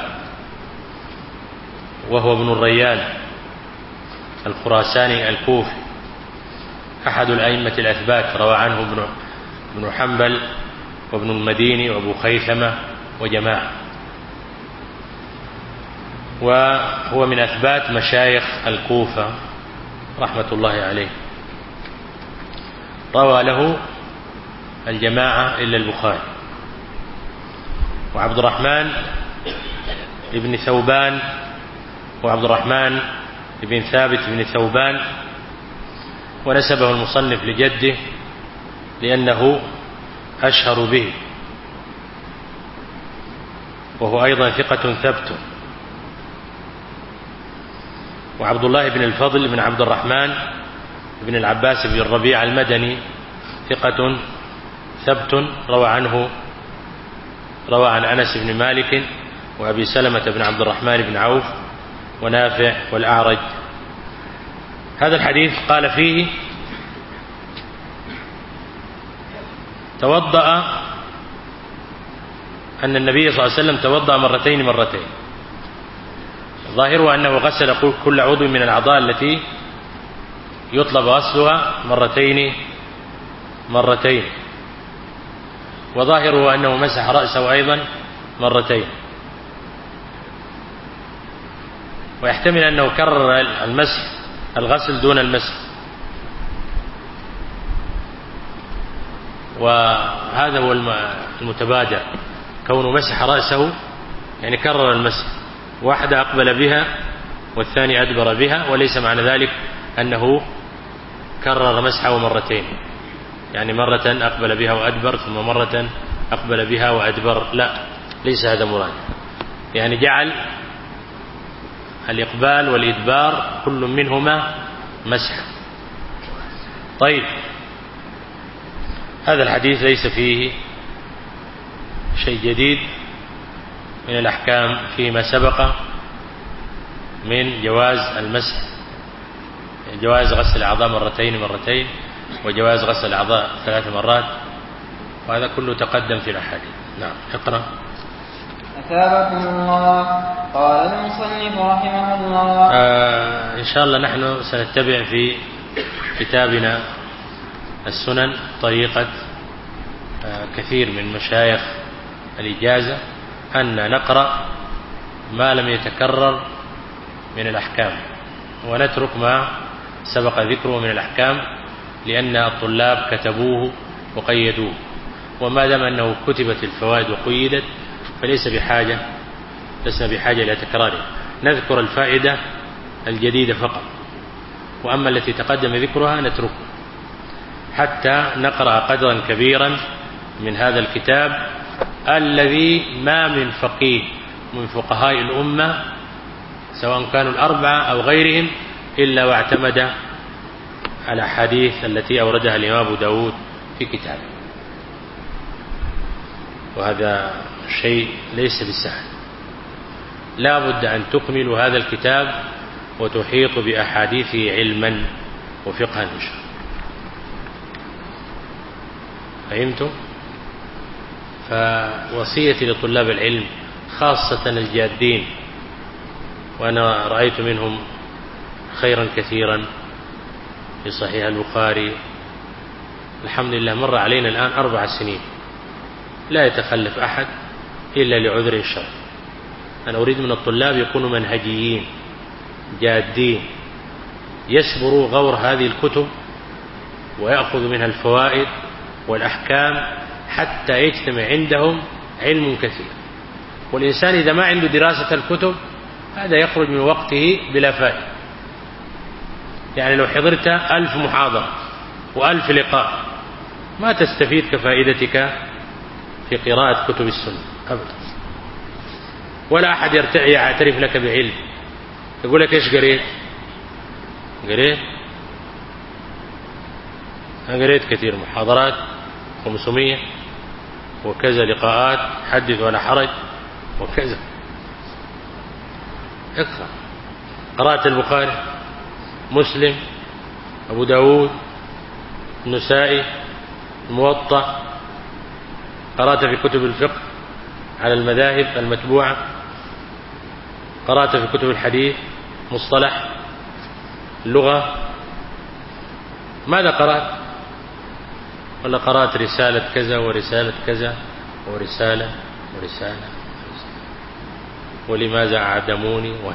وهو ابن الريان الخراساني الكوفي أحد الأئمة الأثبات، روى عنه ابن ابن حنبل وابن المديني وابو خيثمة وجماعة، وهو من أثبات مشايخ الكوفة رحمة الله عليه. روى له الجماعة إلا البخاري. وعبد الرحمن ابن ثوبان وعبد الرحمن بن ثابت بن ثوبان، ونسبه المصنف لجده لأنه أشهر به، وهو أيضا ثقة ثبت. وعبد الله بن الفضل بن عبد الرحمن بن العباس بن الربيع المدني ثقة ثبت، روى عنه روى عن أنس بن مالك وأبي سلمة بن عبد الرحمن بن عوف ونافع والأعرج. هذا الحديث قال فيه: توضأ أن النبي صلى الله عليه وسلم توضأ مرتين مرتين، ظاهره أنه غسل كل عضو من الأعضاء التي يطلب غسلها مرتين مرتين، وظاهره أنه مسح رأسه أيضا مرتين، ويحتمل أنه كرر المسح الغسل دون المسح، وهذا هو المتبادر، كونه مسح رأسه يعني كرر المسح، واحدة أقبل بها والثاني أدبر بها، وليس معنى ذلك أنه كرر مسحه مرتين، يعني مرة أقبل بها وأدبر ثم مرة أقبل بها وأدبر، لا، ليس هذا مراد، يعني جعل الإقبال والإدبار كل منهما مسح. طيب، هذا الحديث ليس فيه شيء جديد من الأحكام فيما سبق من جواز المسح، جواز غسل الأعضاء مرتين مرتين، وجواز غسل الأعضاء ثلاث مرات، وهذا كله تقدم في الأحاديث. نعم، اقرأ. أثابكم الله. قال المصنف رحمه الله: آه إن شاء الله نحن سنتبع في كتابنا السنن طريقة آه كثير من مشايخ الإجازة، أن نقرأ ما لم يتكرر من الأحكام، ونترك ما سبق ذكره من الأحكام، لأن الطلاب كتبوه وقيدوه، وما دام أنه كتبت الفوائد وقيدت فليس بحاجة لسنا بحاجة إلى تكراره، نذكر الفائدة الجديدة فقط، وأما التي تقدم ذكرها نتركها حتى نقرأ قدرا كبيرا من هذا الكتاب الذي ما من فقيه من فقهاء الأمة سواء كانوا الأربعة أو غيرهم إلا واعتمد على الأحاديث التي أوردها الإمام أبو داود في كتابه، وهذا شيء ليس بالسهل، لا بد أن تكملوا هذا الكتاب وتحيط بأحاديثه علما وفقها إن شاء الله. فهمتم؟ فوصيتي لطلاب العلم خاصة الجادين، وأنا رأيت منهم خيرا كثيرا في صحيح البخاري، الحمد لله مر علينا الآن أربع سنين لا يتخلف أحد إلا لعذر شرعي. أنا أريد من الطلاب يكونوا منهجيين جادين، يسبروا غور هذه الكتب ويأخذوا منها الفوائد والأحكام حتى يجتمع عندهم علم كثير. والإنسان إذا ما عنده دراسة الكتب هذا يخرج من وقته بلا فائدة، يعني لو حضرت ألف محاضرة وألف لقاء ما تستفيد كفائدتك في قراءة كتب السنة أبدا، ولا أحد يعترف لك بعلم، يقول لك إيش قريت؟ قريت أنا قريت كثير محاضرات خمسمية وكذا لقاءات، حدث ولا حرج وكذا. اقرأ، قرأت البخاري، مسلم، أبو داود، النسائي، الموطأ، قرأت في كتب الفقه على المذاهب المتبوعة، قرأت في كتب الحديث، مصطلح، اللغة، ماذا قرأت؟ ولا قرأت رسالة كذا ورسالة كذا ورسالة ورسالة ولماذا أعدموني و...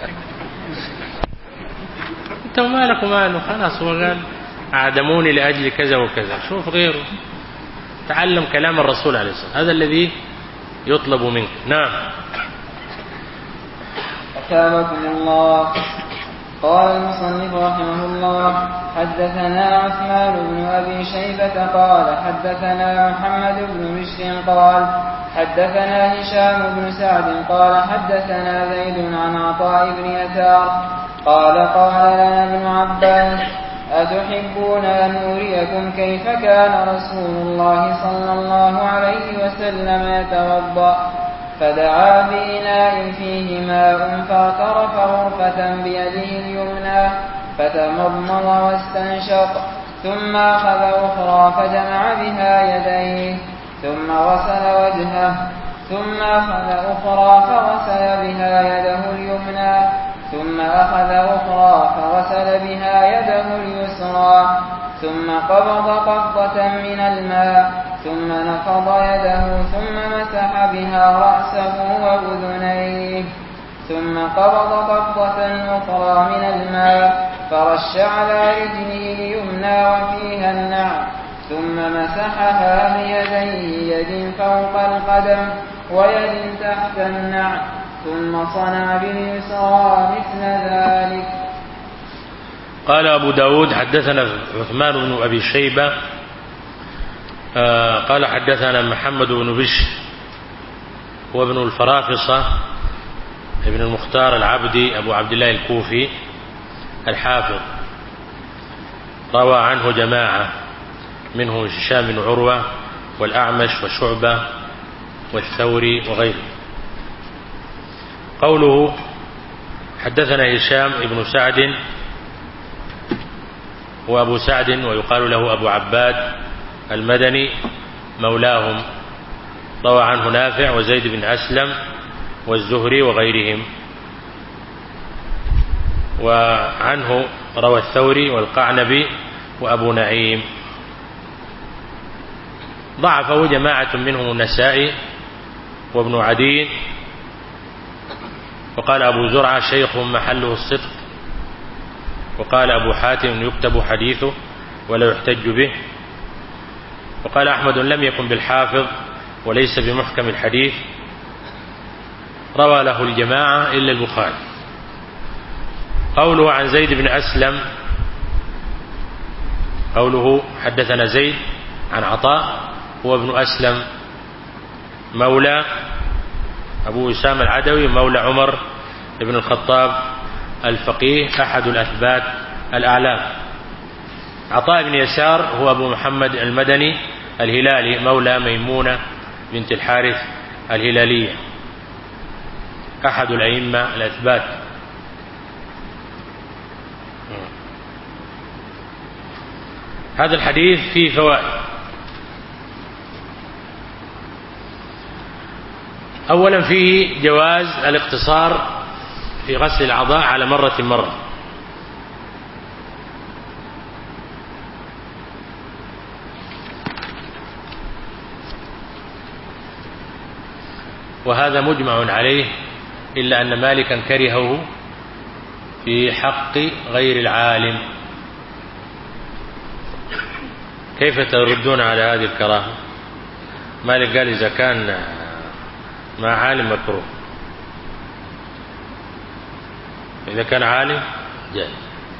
انت مالك وماله، خلاص هو قال أعدموني لأجل كذا وكذا، شوف غيره، تعلم كلام الرسول عليه الصلاة والسلام، هذا الذي يطلب منك. نعم. أثابكم الله. قال المصنف رحمه الله: حدثنا عثمان بن أبي شيبة قال حدثنا محمد بن بشر قال حدثنا هشام بن سعد قال حدثنا زيد عن عطاء بن يسار قال قال لنا ابن عباس: أتحبون أن أريكم كيف كان رسول الله صلى الله عليه وسلم يتوضأ؟ فدعا بإناء فيه ماء فاعترف غرفة بيده اليمنى فتمضمض واستنشق، ثم أخذ أخرى فجمع بها يديه، ثم غسل وجهه، ثم أخذ أخرى فغسل بها يده اليمنى، ثم أخذ أخرى فغسل بها يده اليسرى، ثم قبض قبضة من الماء، ثم نفض يده، ثم مسح بها رأسه وأذنيه، ثم قبض قبضة أخرى من الماء فرش على رجله اليمنى وفيها النعل، ثم مسحها بيديه، يد فوق القدم ويد تحت النعل، ثم صنع باليسرى مثل ذلك. قال أبو داود: حدثنا عثمان بن أبي شيبة قال حدثنا محمد بن بشر وابن الفرافصة ابن المختار العبدي أبو عبد الله الكوفي الحافظ، روى عنه جماعة منه هشام بن عروة والأعمش وشعبة والثوري وغيره. قوله حدثنا هشام بن سعد وأبو سعد ويقال له أبو عباد المدني مولاهم، روى عنه نافع وزيد بن أسلم والزهري وغيرهم، وعنه روى الثوري والقعنبي وأبو نعيم. ضعفه جماعة منهم النسائي وابن عدي، وقال أبو زرعة: شيخ محله الصدق. وقال أبو حاتم: يكتب حديثه ولا يحتج به. وقال أحمد: لم يكن بالحافظ وليس بمحكم الحديث، روى له الجماعة إلا البخاري. قوله عن زيد بن أسلم، قوله حدثنا زيد عن عطاء هو ابن أسلم مولى أبو أسامة العدوي مولى عمر بن الخطاب الفقيه أحد الأثبات الأعلام. عطاء بن يسار هو أبو محمد المدني الهلالي مولى ميمونة بنت الحارث الهلالية أحد الأئمة الأثبات. هذا الحديث فيه فوائد. أولا فيه جواز الاقتصار في غسل الأعضاء على مرة مرة، وهذا مجمع عليه، إلا أن مالكا كرهه في حق غير العالم. كيف تردون على هذه الكراهة؟ مالك قال إذا كان مع عالم مكروه، إذا كان عالم جائز.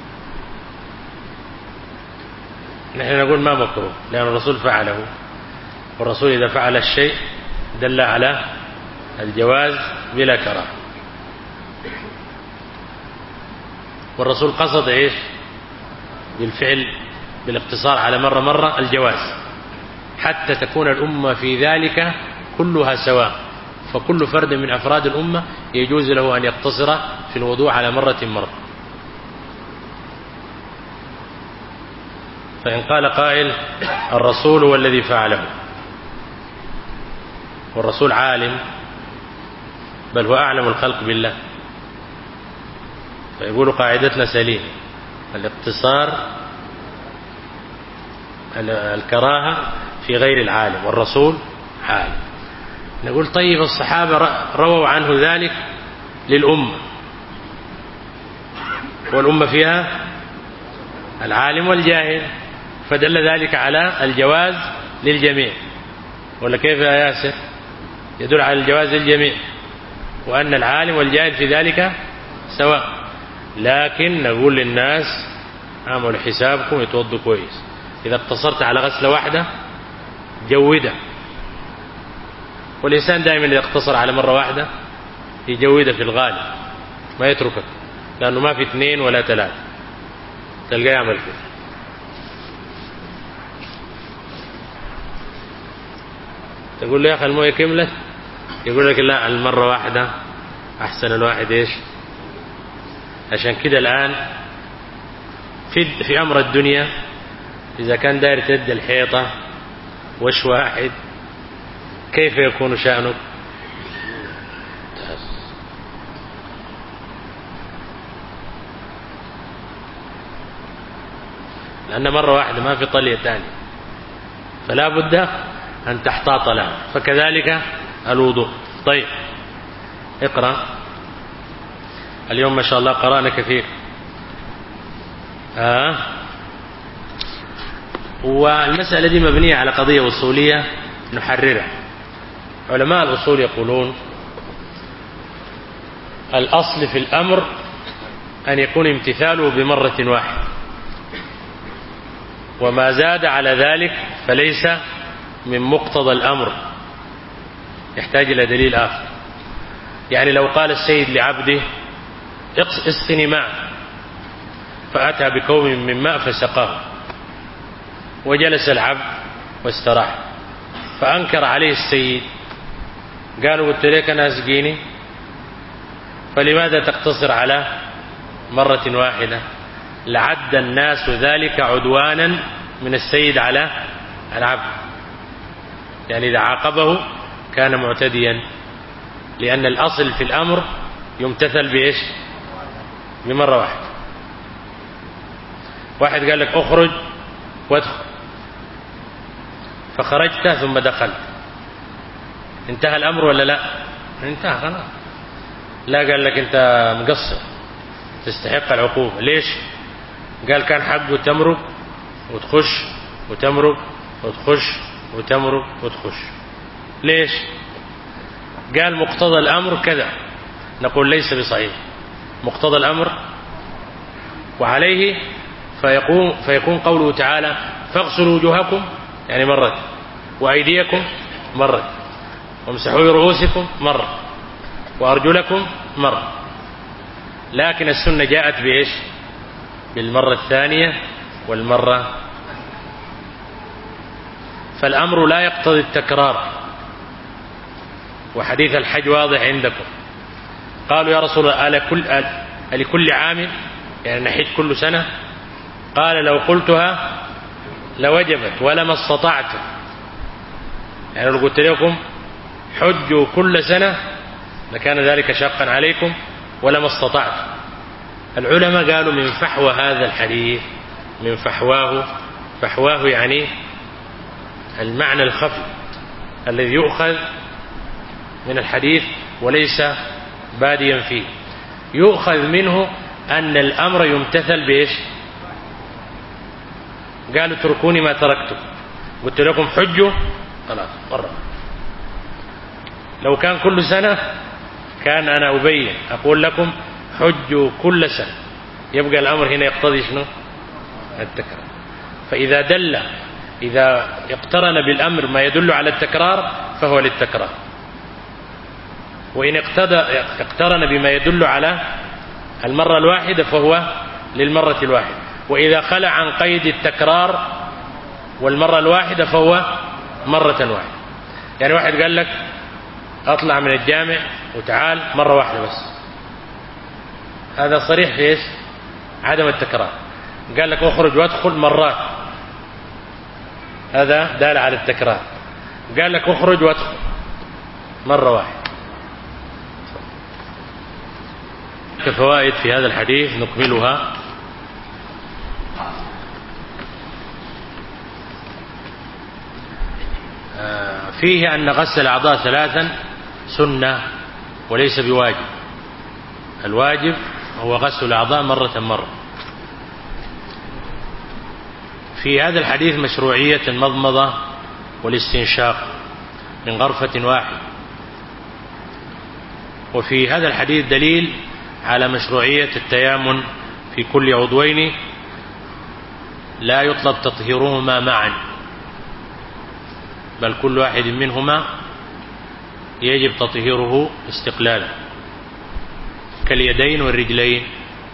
نحن نقول ما مكروه لأن الرسول فعله، والرسول إذا فعل الشيء دل على الجواز بلا كراهة، والرسول قصد إيش بالفعل بالاقتصار على مرة مرة الجواز، حتى تكون الأمة في ذلك كلها سواء، فكل فرد من أفراد الأمة يجوز له أن يقتصر في الوضوء على مرة مرة. فإن قال قائل الرسول هو الذي فعله، والرسول عالم بل هو أعلم الخلق بالله، فيقول قاعدتنا سليم، الاقتصار الكراهة في غير العالم، والرسول عالم. نقول طيب الصحابة رووا عنه ذلك للأمة، والأمة فيها العالم والجاهل، فدل ذلك على الجواز للجميع، ولا كيف يا ياسر؟ يدل على الجواز للجميع، وأن العالم والجاهل في ذلك سواء. لكن نقول للناس اعملوا حسابكم يتوضوا كويس. إذا اقتصرت على غسلة واحدة جودة، والإنسان دائما إذا اقتصر على مرة واحدة يجودة في الغالب، ما يتركك، لأنه ما في اثنين ولا ثلاثة تلقاه يعمل كده. تقول له يا أخي الموية كملت، يقول لك لا المرة واحدة أحسن الواحد إيش. عشان كده الآن في في أمر الدنيا إذا كان داير تد الحيطة وش واحد كيف يكون شأنك؟ لأن مرة واحدة ما في طلية ثانية، فلا بد أن تحتاط لها، فكذلك الوضوء. طيب اقرأ. اليوم ما شاء الله قرأنا كثير. آه. والمسألة دي مبنية على قضية أصولية نحررها. علماء الأصول يقولون الأصل في الأمر أن يكون امتثاله بمرة واحدة، وما زاد على ذلك فليس من مقتضى الأمر، يحتاج إلى دليل آخر. يعني لو قال السيد لعبده اسقني ماء، فأتى بكوم من ماء فسقاه، وجلس العبد واستراح، فأنكر عليه السيد، قالوا قلت لك أنا أسقيني، فلماذا تقتصر على مرة واحدة؟ لعد الناس ذلك عدوانا من السيد على العبد، يعني إذا عاقبه كان معتديا، لأن الأصل في الأمر يمتثل بإيش؟ بمرة واحدة. واحد قال لك أخرج وادخل، فخرجت ثم دخلت، انتهى الأمر ولا لا؟ انتهى خلاص. لا، قال لك أنت مقصر تستحق العقوبة. ليش؟ قال كان حقه تمرق وتخش وتمرق وتخش وتمرق وتخش. ليش؟ قال مقتضى الأمر كذا، نقول ليس بصحيح. مقتضى الأمر وعليه فيقوم فيكون قوله تعالى فاغسلوا وجوهكم يعني مرة، وأيديكم مرة، وامسحوا برؤوسكم مرة، وأرجلكم مرة. لكن السنة جاءت بإيش؟ بالمرة الثانية والمرة. فالأمر لا يقتضي التكرار. وحديث الحج واضح عندكم. قالوا يا رسول الله ألكل, ألكل عام يعني نحج كل سنة؟ قال لو قلتها لوجبت ولما استطعت، يعني لو قلت لكم حجوا كل سنة لكان ذلك شاقا عليكم ولما استطعت. العلماء قالوا من فحوى هذا الحديث، من فحواه، فحواه يعني المعنى الخفي الذي يؤخذ من الحديث وليس باديا فيه، يؤخذ منه أن الأمر يمتثل بإيش؟ قالوا اتركوني ما تركتم، قلت لكم حجوا خلاص مرة. لو كان كل سنة كان أنا أبين أقول لكم حجوا كل سنة، يبقى الأمر هنا يقتضي شنو؟ التكرار. فإذا دل إذا اقترن بالأمر ما يدل على التكرار فهو للتكرار، وإن اقترن بما يدل على المرة الواحدة فهو للمرة الواحدة، وإذا خلع عن قيد التكرار والمرة الواحدة فهو مرة واحدة. يعني واحد قال لك أطلع من الجامع وتعال مرة واحدة بس، هذا صريح في إيش؟ عدم التكرار. قال لك أخرج وادخل مرات، هذا دال على التكرار. قال لك أخرج وادخل مرة واحدة. كفوائد في هذا الحديث نكملها. فيه أن غسل الأعضاء ثلاثا سنة وليس بواجب. الواجب هو غسل الأعضاء مرة مرة. في هذا الحديث مشروعية المضمضة والاستنشاق من غرفة واحدة. وفي هذا الحديث دليل على مشروعية التيامن في كل عضوين لا يطلب تطهيرهما معا، بل كل واحد منهما يجب تطهيره استقلالا، كاليدين والرجلين.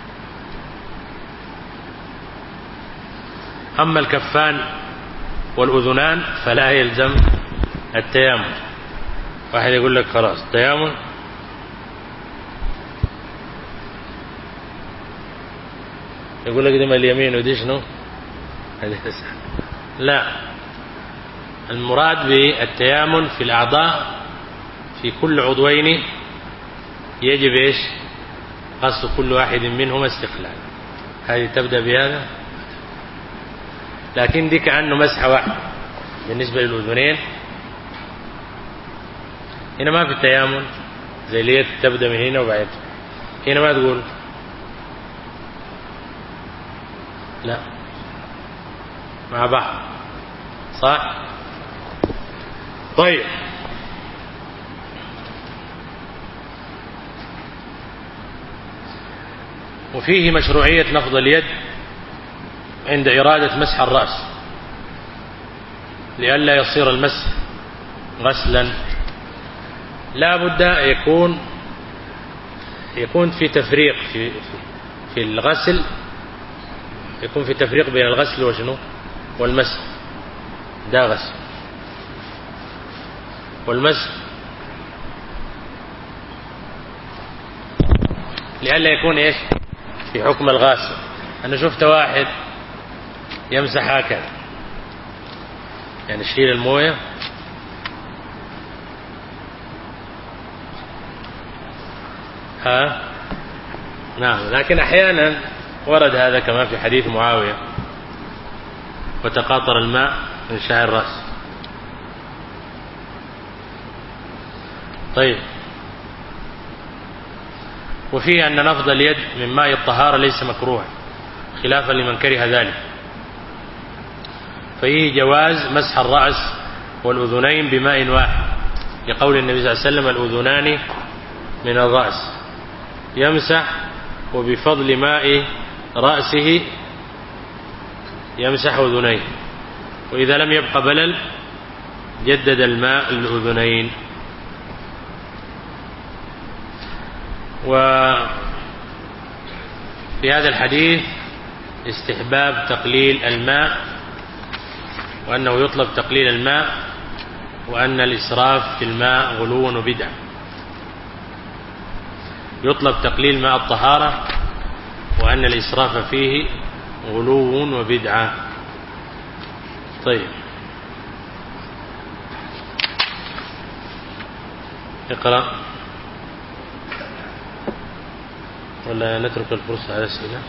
أما الكفان والأذنان فلا يلزم التيامن. واحد يقول لك خلاص التيامن يقول لك دم اليمين ودي شنو؟ لا، المراد بالتيامن في الأعضاء في كل عضوين يجب إيش؟ غسل كل واحد منهما استقلالا. هذه تبدأ بهذا، لكن دي كأنه مسحة واحدة بالنسبة للأذنين. هنا ما في التيامن زي اللي تبدأ من هنا وبعد هنا ما تقول لا، مع بعض، صح؟ طيب، وفيه مشروعية نفض اليد عند إرادة مسح الرأس لئلا يصير المسح غسلا. لا بد يكون يكون في تفريق في في الغسل، يكون في تفريق بين الغسل وشنو والمسح. ده غسل، والمسح لئلا يكون ايش في حكم الغاسل. انا شفت واحد يمسح هكذا، يعني شيل المويه ها نعم، لكن احيانا ورد هذا كما في حديث معاوية وتقاطر الماء من شعر الرأس. طيب، وفيه أن نفض اليد من ماء الطهارة ليس مكروها خلافا لمن كره ذلك، فيه جواز مسح الرأس والأذنين بماء واحد لقول النبي صلى الله عليه وسلم الأذنان من الرأس، يمسح وبفضل ماء رأسه يمسح أذنيه، وإذا لم يبق بلل جدد الماء للأذنين. وفي هذا الحديث استحباب تقليل الماء، وأنه يطلب تقليل الماء، وأن الإسراف في الماء غلو وبدعة. يطلب تقليل ماء الطهارة، وأن الإسراف فيه غلو وبدعة. طيب، اقرأ ولا نترك الفرصة على الأسئلة؟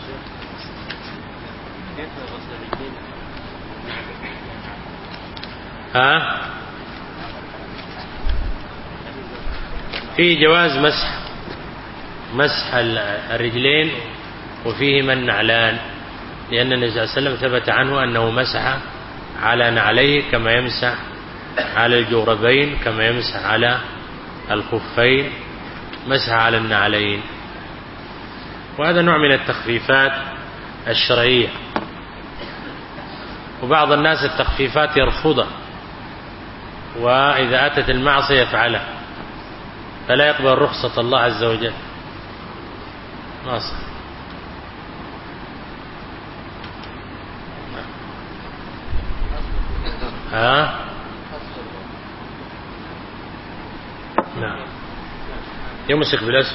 ها في جواز مسح مسح الرجلين وفيهما النعلان، لأن النبي صلى الله عليه وسلم ثبت عنه أنه مسح على نعليه كما يمسح على الجوربين، كما يمسح على الخفين، مسح على النعلين. وهذا نوع من التخفيفات الشرعية، وبعض الناس التخفيفات يرفضها، وإذا أتت المعصية يفعلها، فلا يقبل رخصة الله عز وجل. ما صح. ها نعم، يمسك بالاسم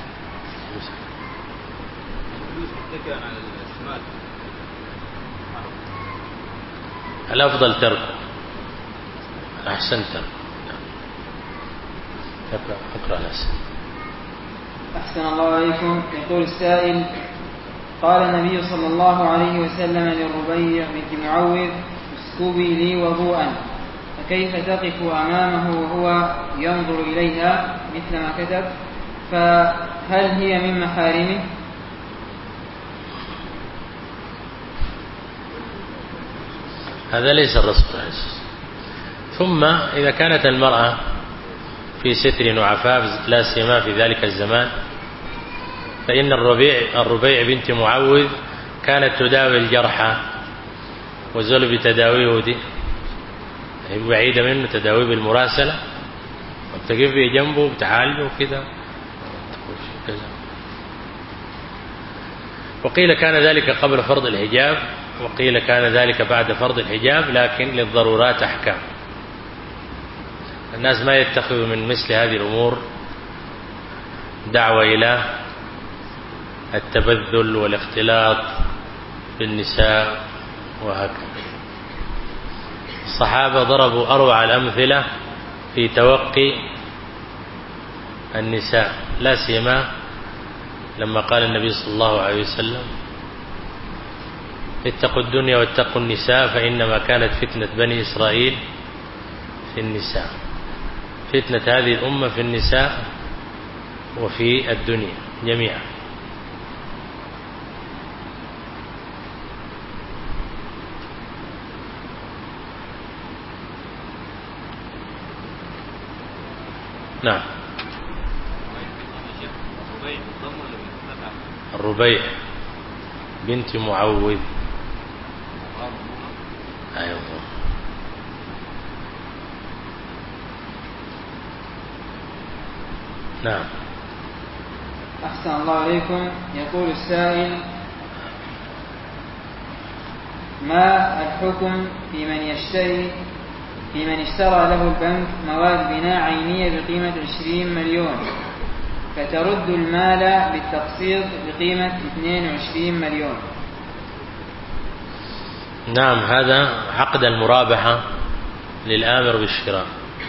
الأفضل تركه، الأحسن تركه. اقرأ اقرأ الأسئلة. أحسن الله عليكم. يقول السائل: قال النبي صلى الله عليه وسلم للربيع بنت معوذ: اسكبي لي وضوءا، فكيف تقف أمامه وهو ينظر إليها مثل ما كتب؟ فهل هي من محارمه؟ هذا ليس الرسول عليه الصلاة. ثم إذا كانت المرأة في ستر وعفاف لا سيما في ذلك الزمان، فإن الربيع, الربيع بنت معوذ كانت تداوي الجرحى، وزول بتداويه دي هي بعيدة منه، تداويه بالمراسلة وبتقف جنبه بتعالجه كده. وقيل كان ذلك قبل فرض الحجاب، وقيل كان ذلك بعد فرض الحجاب، لكن للضرورات أحكام. الناس ما يتخذوا من مثل هذه الأمور دعوة إلى التبذل والاختلاط بالنساء وهكذا. الصحابة ضربوا أروع الأمثلة في توقي النساء، لا سيما لما قال النبي صلى الله عليه وسلم: اتقوا الدنيا واتقوا النساء فإنما كانت فتنة بني إسرائيل في النساء. فتنة هذه الأمة في النساء وفي الدنيا جميعا. نعم. الربيع بنت معوذ. أيوة. نعم. أحسن الله عليكم. يقول السائل: ما الحكم في من يشتري في من اشترى له البنك مواد بناء عينية بقيمة عشرين مليون فترد المال بالتقسيط بقيمة اثنين وعشرين مليون؟ نعم، هذا عقد المرابحة للآمر بالشراء،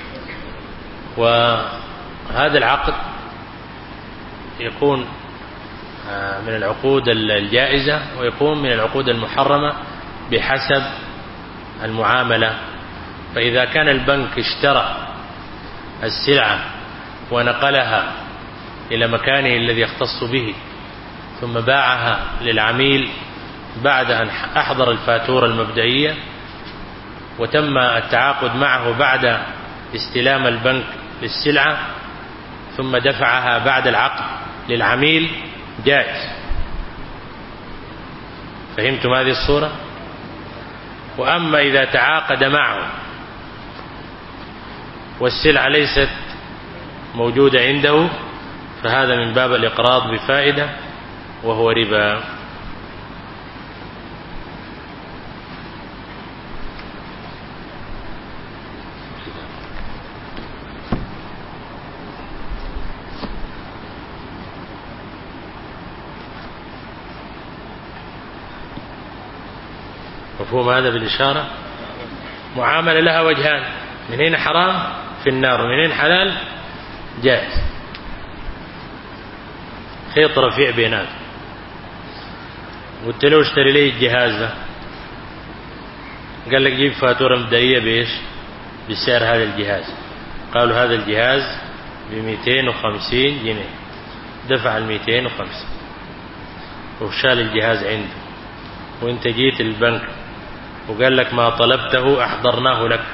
وهذا العقد يكون من العقود الجائزة ويكون من العقود المحرمة بحسب المعاملة. فإذا كان البنك اشترى السلعة ونقلها إلى مكانه الذي يختص به ثم باعها للعميل بعد أن أحضر الفاتورة المبدئية وتم التعاقد معه بعد استلام البنك للسلعة ثم دفعها بعد العقد للعميل، جائز. فهمتم هذه الصورة؟ وأما إذا تعاقد معه والسلعة ليست موجودة عنده فهذا من باب الإقراض بفائدة وهو ربا. مفهوم هذا بالإشارة؟ معاملة لها وجهان، من هنا حرام في النار ومن هنا حلال جائز، خيط رفيع بينات. قلت له اشتري لي الجهاز ده، قال لك جيب فاتورة مبدئية بإيش؟ بسعر هذا الجهاز. قالوا هذا الجهاز بمئتين وخمسين جنيه، دفع المئتين وخمسين وشال الجهاز عنده، وانت جيت البنك وقال لك ما طلبته أحضرناه لك.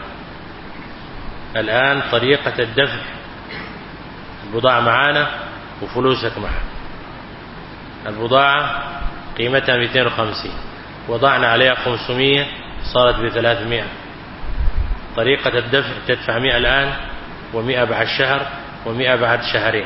الآن طريقة الدفع، البضاعة معانا وفلوسك معنا. البضاعة قيمتها مئتين وخمسين، وضعنا عليها خمسمية صارت بثلاثمائة. طريقة الدفع تدفع مئة الآن ومئة بعد شهر ومئة بعد شهرين.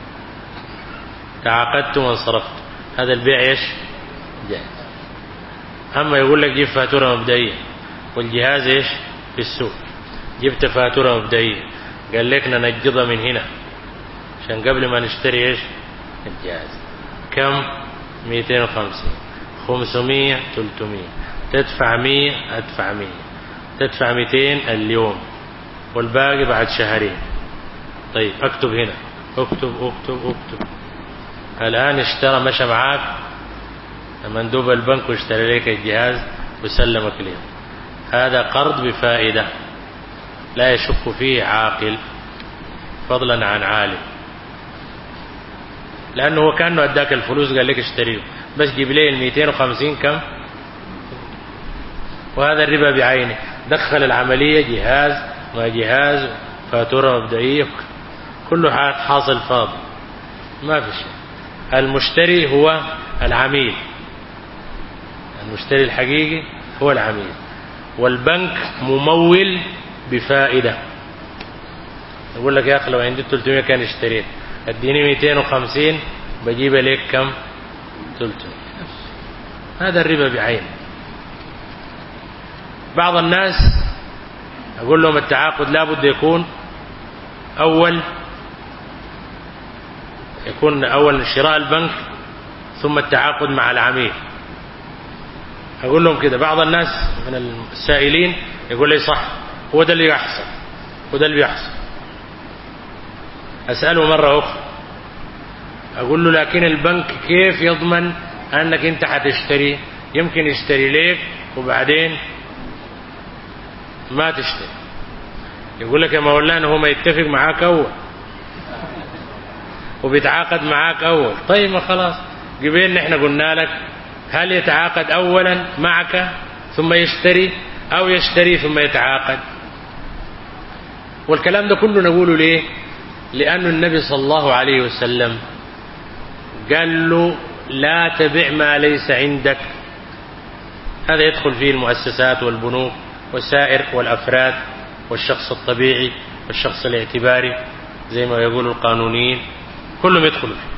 تعاقدت وانصرفت، هذا البيع ايش؟ جائز. أما يقول لك جيب فاتورة مبدئية والجهاز ايش؟ في السوق، جبت فاتورة مبدئية قال لك ننجضها من هنا عشان قبل ما نشتري ايش؟ الجهاز. كم؟ مئتين وخمسين، خمسمية، ثلاثمية، تدفع مية، أدفع مية، تدفع مئتين اليوم والباقي بعد شهرين. طيب اكتب هنا، اكتب اكتب اكتب. الآن اشترى، مشى معاك مندوب البنك واشترى لك الجهاز وسلمك له. هذا قرض بفائدة لا يشك فيه عاقل فضلا عن عالم، لأنه هو كأنه أداك الفلوس قال لك اشتريه، بس جيب لي المئتين وخمسين كم. وهذا الربا بعينه، دخل العملية جهاز ما جهاز، فاتورة مبدئية، كله حاصل فاضي ما في شيء. المشتري هو العميل، المشتري الحقيقي هو العميل، والبنك ممول بفائدة. يقول لك يا أخي لو عندي ثلاثمية كان اشتريت، اديني مئتين وخمسين بجيب لك كم؟ ثلاثمية. هذا الربا بعين. بعض الناس أقول لهم التعاقد لابد يكون أول يكون أول شراء البنك ثم التعاقد مع العميل. أقول لهم كده. بعض الناس من السائلين يقول لي صح، هو ده اللي يحصل، هو ده اللي يحصل. أسأله مرة أخرى أقول له لكن البنك كيف يضمن أنك أنت حتشتري؟ يمكن يشتري ليك وبعدين ما تشتري. يقول لك يا مولانا هو ما يتفق معاك أول وبيتعاقد معاك أول. طيب ما خلاص، قبل احنا قلنا لك هل يتعاقد أولا معك ثم يشتري أو يشتري ثم يتعاقد؟ والكلام ده كله نقوله ليه؟ لأن النبي صلى الله عليه وسلم قال له لا تبع ما ليس عندك. هذا يدخل فيه المؤسسات والبنوك والسائر والأفراد والشخص الطبيعي والشخص الاعتباري زي ما يقول القانونيين، كلهم يدخلوا فيه.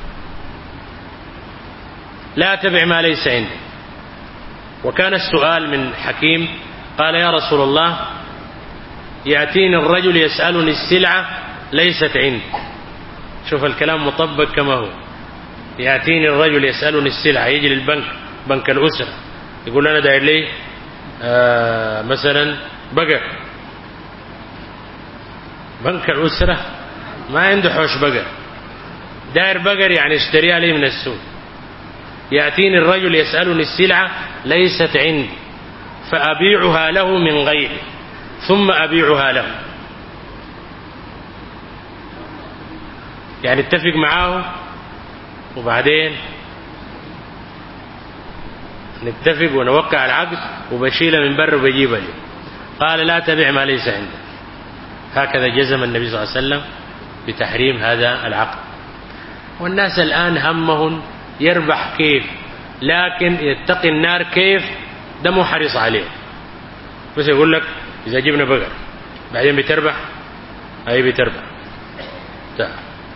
لا تبع ما ليس عندك. وكان السؤال من حكيم قال يا رسول الله يأتيني الرجل يسألني السلعة ليست عندي. شوف الكلام مطبق كما هو. يأتيني الرجل يسألني السلعة، يجي للبنك، بنك الأسرة، يقول أنا داير لي آه مثلا بقر. بنك الأسرة ما عنده حوش بقر، داير بقر يعني اشتريها لي من السوق. يأتيني الرجل يسألني السلعة ليست عندي فأبيعها له من غيري ثم أبيعها له. يعني اتفق معاه وبعدين نتفق ونوقع العقد وبشيله من بر وبجيبه لي. قال لا تبع ما ليس عندك. هكذا جزم النبي صلى الله عليه وسلم بتحريم هذا العقد. والناس الآن همهم يربح كيف، لكن يتقي النار كيف ده مو حريص عليه. بس يقول لك إذا جبنا بقر بعدين بتربح، أي بتربح. تعال.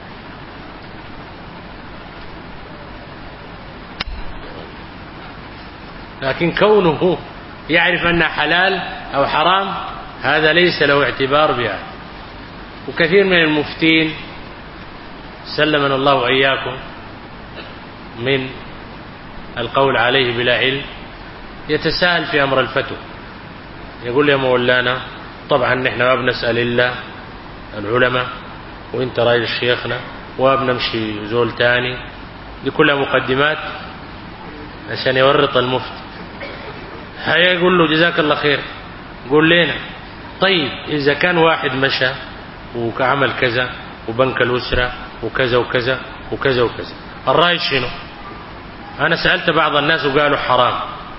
لكن كونه يعرف أنها حلال أو حرام هذا ليس له اعتبار بها. وكثير من المفتين سلمنا الله وإياكم من القول عليه بلا علم يتساءل في أمر الفتوى، يقول يا مولانا طبعا نحن ما بنسأل إلا العلماء وانت راجل شيخنا وبنمشي زول تاني. دي كلها مقدمات عشان يورط المفتي. هيا يقول له جزاك الله خير، قول لنا طيب إذا كان واحد مشى وعمل كذا وبنك الأسرة وكذا وكذا وكذا وكذا، الرأي شنو؟ أنا سألت بعض الناس وقالوا حرام.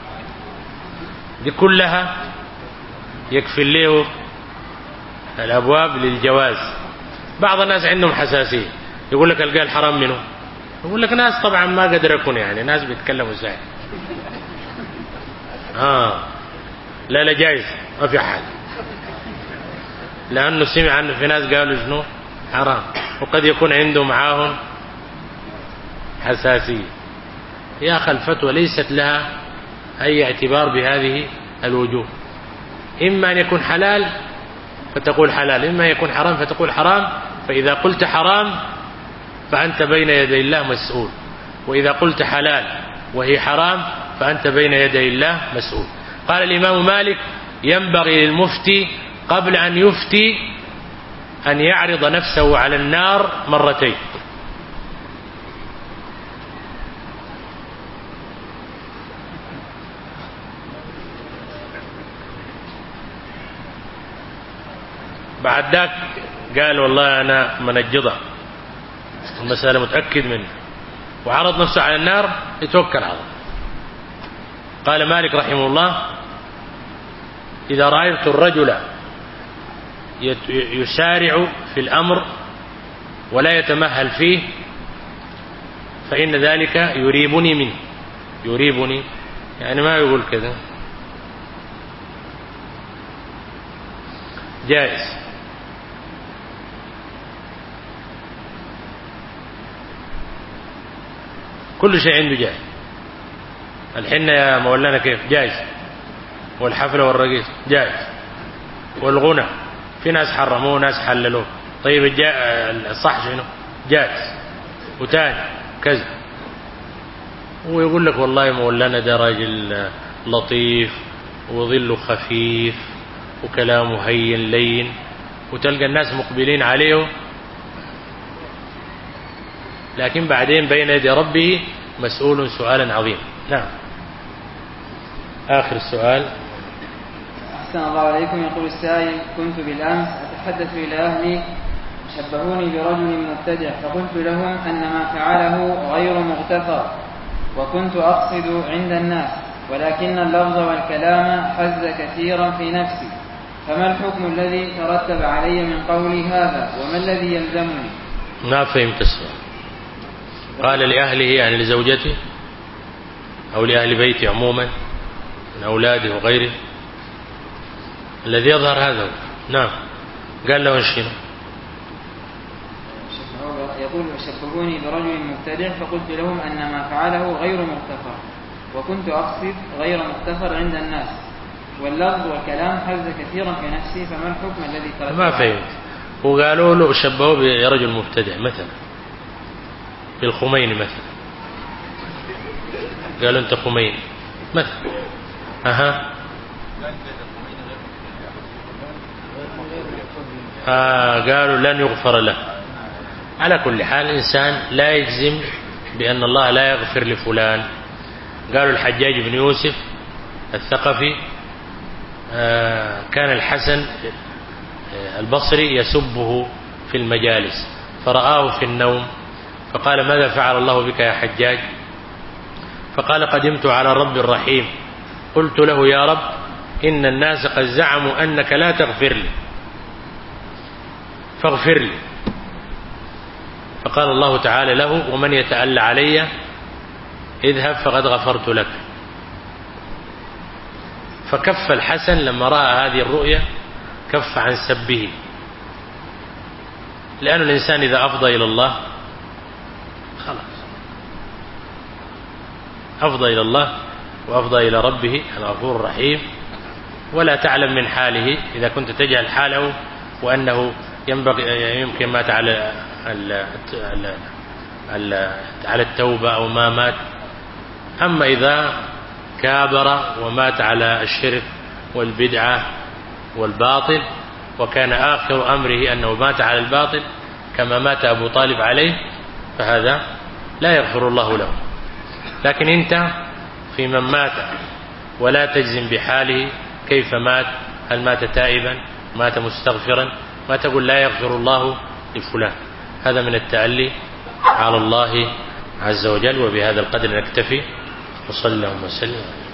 دي كلها يكفي له الأبواب للجواز. بعض الناس عندهم حساسية، يقول لك القال حرام منه، يقول لك ناس طبعا ما قدر يكون، يعني ناس بيتكلموا ازاي. آه لا لا جايز ما في حال، لأنه سمع أن في ناس قالوا شنو حرام، وقد يكون عنده معاهم حساسية. يا أخي الفتوى ليست لها أي اعتبار بهذه الوجوه. إما أن يكون حلال فتقول حلال، إما أن يكون حرام فتقول حرام. فإذا قلت حرام فأنت بين يدي الله مسؤول، وإذا قلت حلال وهي حرام فأنت بين يدي الله مسؤول. قال الإمام مالك ينبغي للمفتي قبل أن يفتي أن يعرض نفسه على النار مرتين. بعد ذاك قال والله أنا منجضة، المسألة متأكد منها، وعرض نفسه على النار، يتوكل على الله. قال مالك رحمه الله إذا رأيت الرجل يسارع في الأمر ولا يتمهل فيه فإن ذلك يريبني منه، يريبني يعني ما يقول كذا، جائز. كل شيء عنده جائز. الحنة يا مولانا كيف؟ جائز. والحفلة والرقيص جائز. والغنى في ناس حرموه ناس حللوه. طيب الصح شنو؟ جائز. وتاني كذا. ويقول لك والله مولانا ده راجل لطيف وظله خفيف وكلامه هين لين، وتلقى الناس مقبلين عليه، لكن بعدين بين يدي ربه مسؤول سؤالا عظيما. نعم. آخر السؤال. أحسن الله عليكم. يقول السائل: كنت بالأمس أتحدث إلى أهلي شبهوني برجل مبتدع، فقلت لهم أن ما فعله غير مغتفر، وكنت أقصد عند الناس، ولكن اللفظ والكلام حز كثيرا في نفسي، فما الحكم الذي ترتب علي من قولي هذا، وما الذي يلزمني؟ ما فهمت السؤال. قال لأهله يعني لزوجته أو لأهل بيته عموما من أولاده وغيره؟ الذي يظهر هذا. نعم. قال له شنو؟ يقول: شبهوني برجل مبتدع، فقلت لهم أن ما فعله غير مغتفر، وكنت أقصد غير مغتفر عند الناس، واللفظ والكلام حز كثيرا في نفسي، فما الحكم الذي ترتب؟ ما فهمت. وقالوا له شبهوه برجل مبتدع مثلا، بالخميني مثلا، قالوا أنت خميني مثلا. أها آه قالوا لن يغفر له. على كل حال الإنسان لا يجزم بأن الله لا يغفر لفلان. قالوا الحجاج بن يوسف الثقفي آه كان الحسن البصري يسبه في المجالس، فرآه في النوم فقال: ماذا فعل الله بك يا حجاج؟ فقال: قدمت على الرب الرحيم، قلت له: يا رب، إن الناس قد زعموا أنك لا تغفر لي فاغفر لي. فقال الله تعالى له: ومن يتألى علي اذهب فقد غفرت لك. فكف الحسن لما رأى هذه الرؤيا، كف عن سبه، لأن الإنسان إذا أفضى إلى الله خلاص، أفضى إلى الله وأفضى إلى ربه الغفور الرحيم، ولا تعلم من حاله إذا كنت تجهل حاله وأنه ينبغي يمكن مات على على التوبة أو ما مات. أما إذا كابر ومات على الشرك والبدعة والباطل، وكان آخر أمره أنه مات على الباطل كما مات أبو طالب عليه، فهذا لا يغفر الله له. لكن أنت في من مات ولا تجزم بحاله كيف مات، هل مات تائبا، مات مستغفرا، ما تقول لا يغفر الله لفلان. هذا من التألي على الله عز وجل. وبهذا القدر نكتفي، وصلى اللهم وسلم.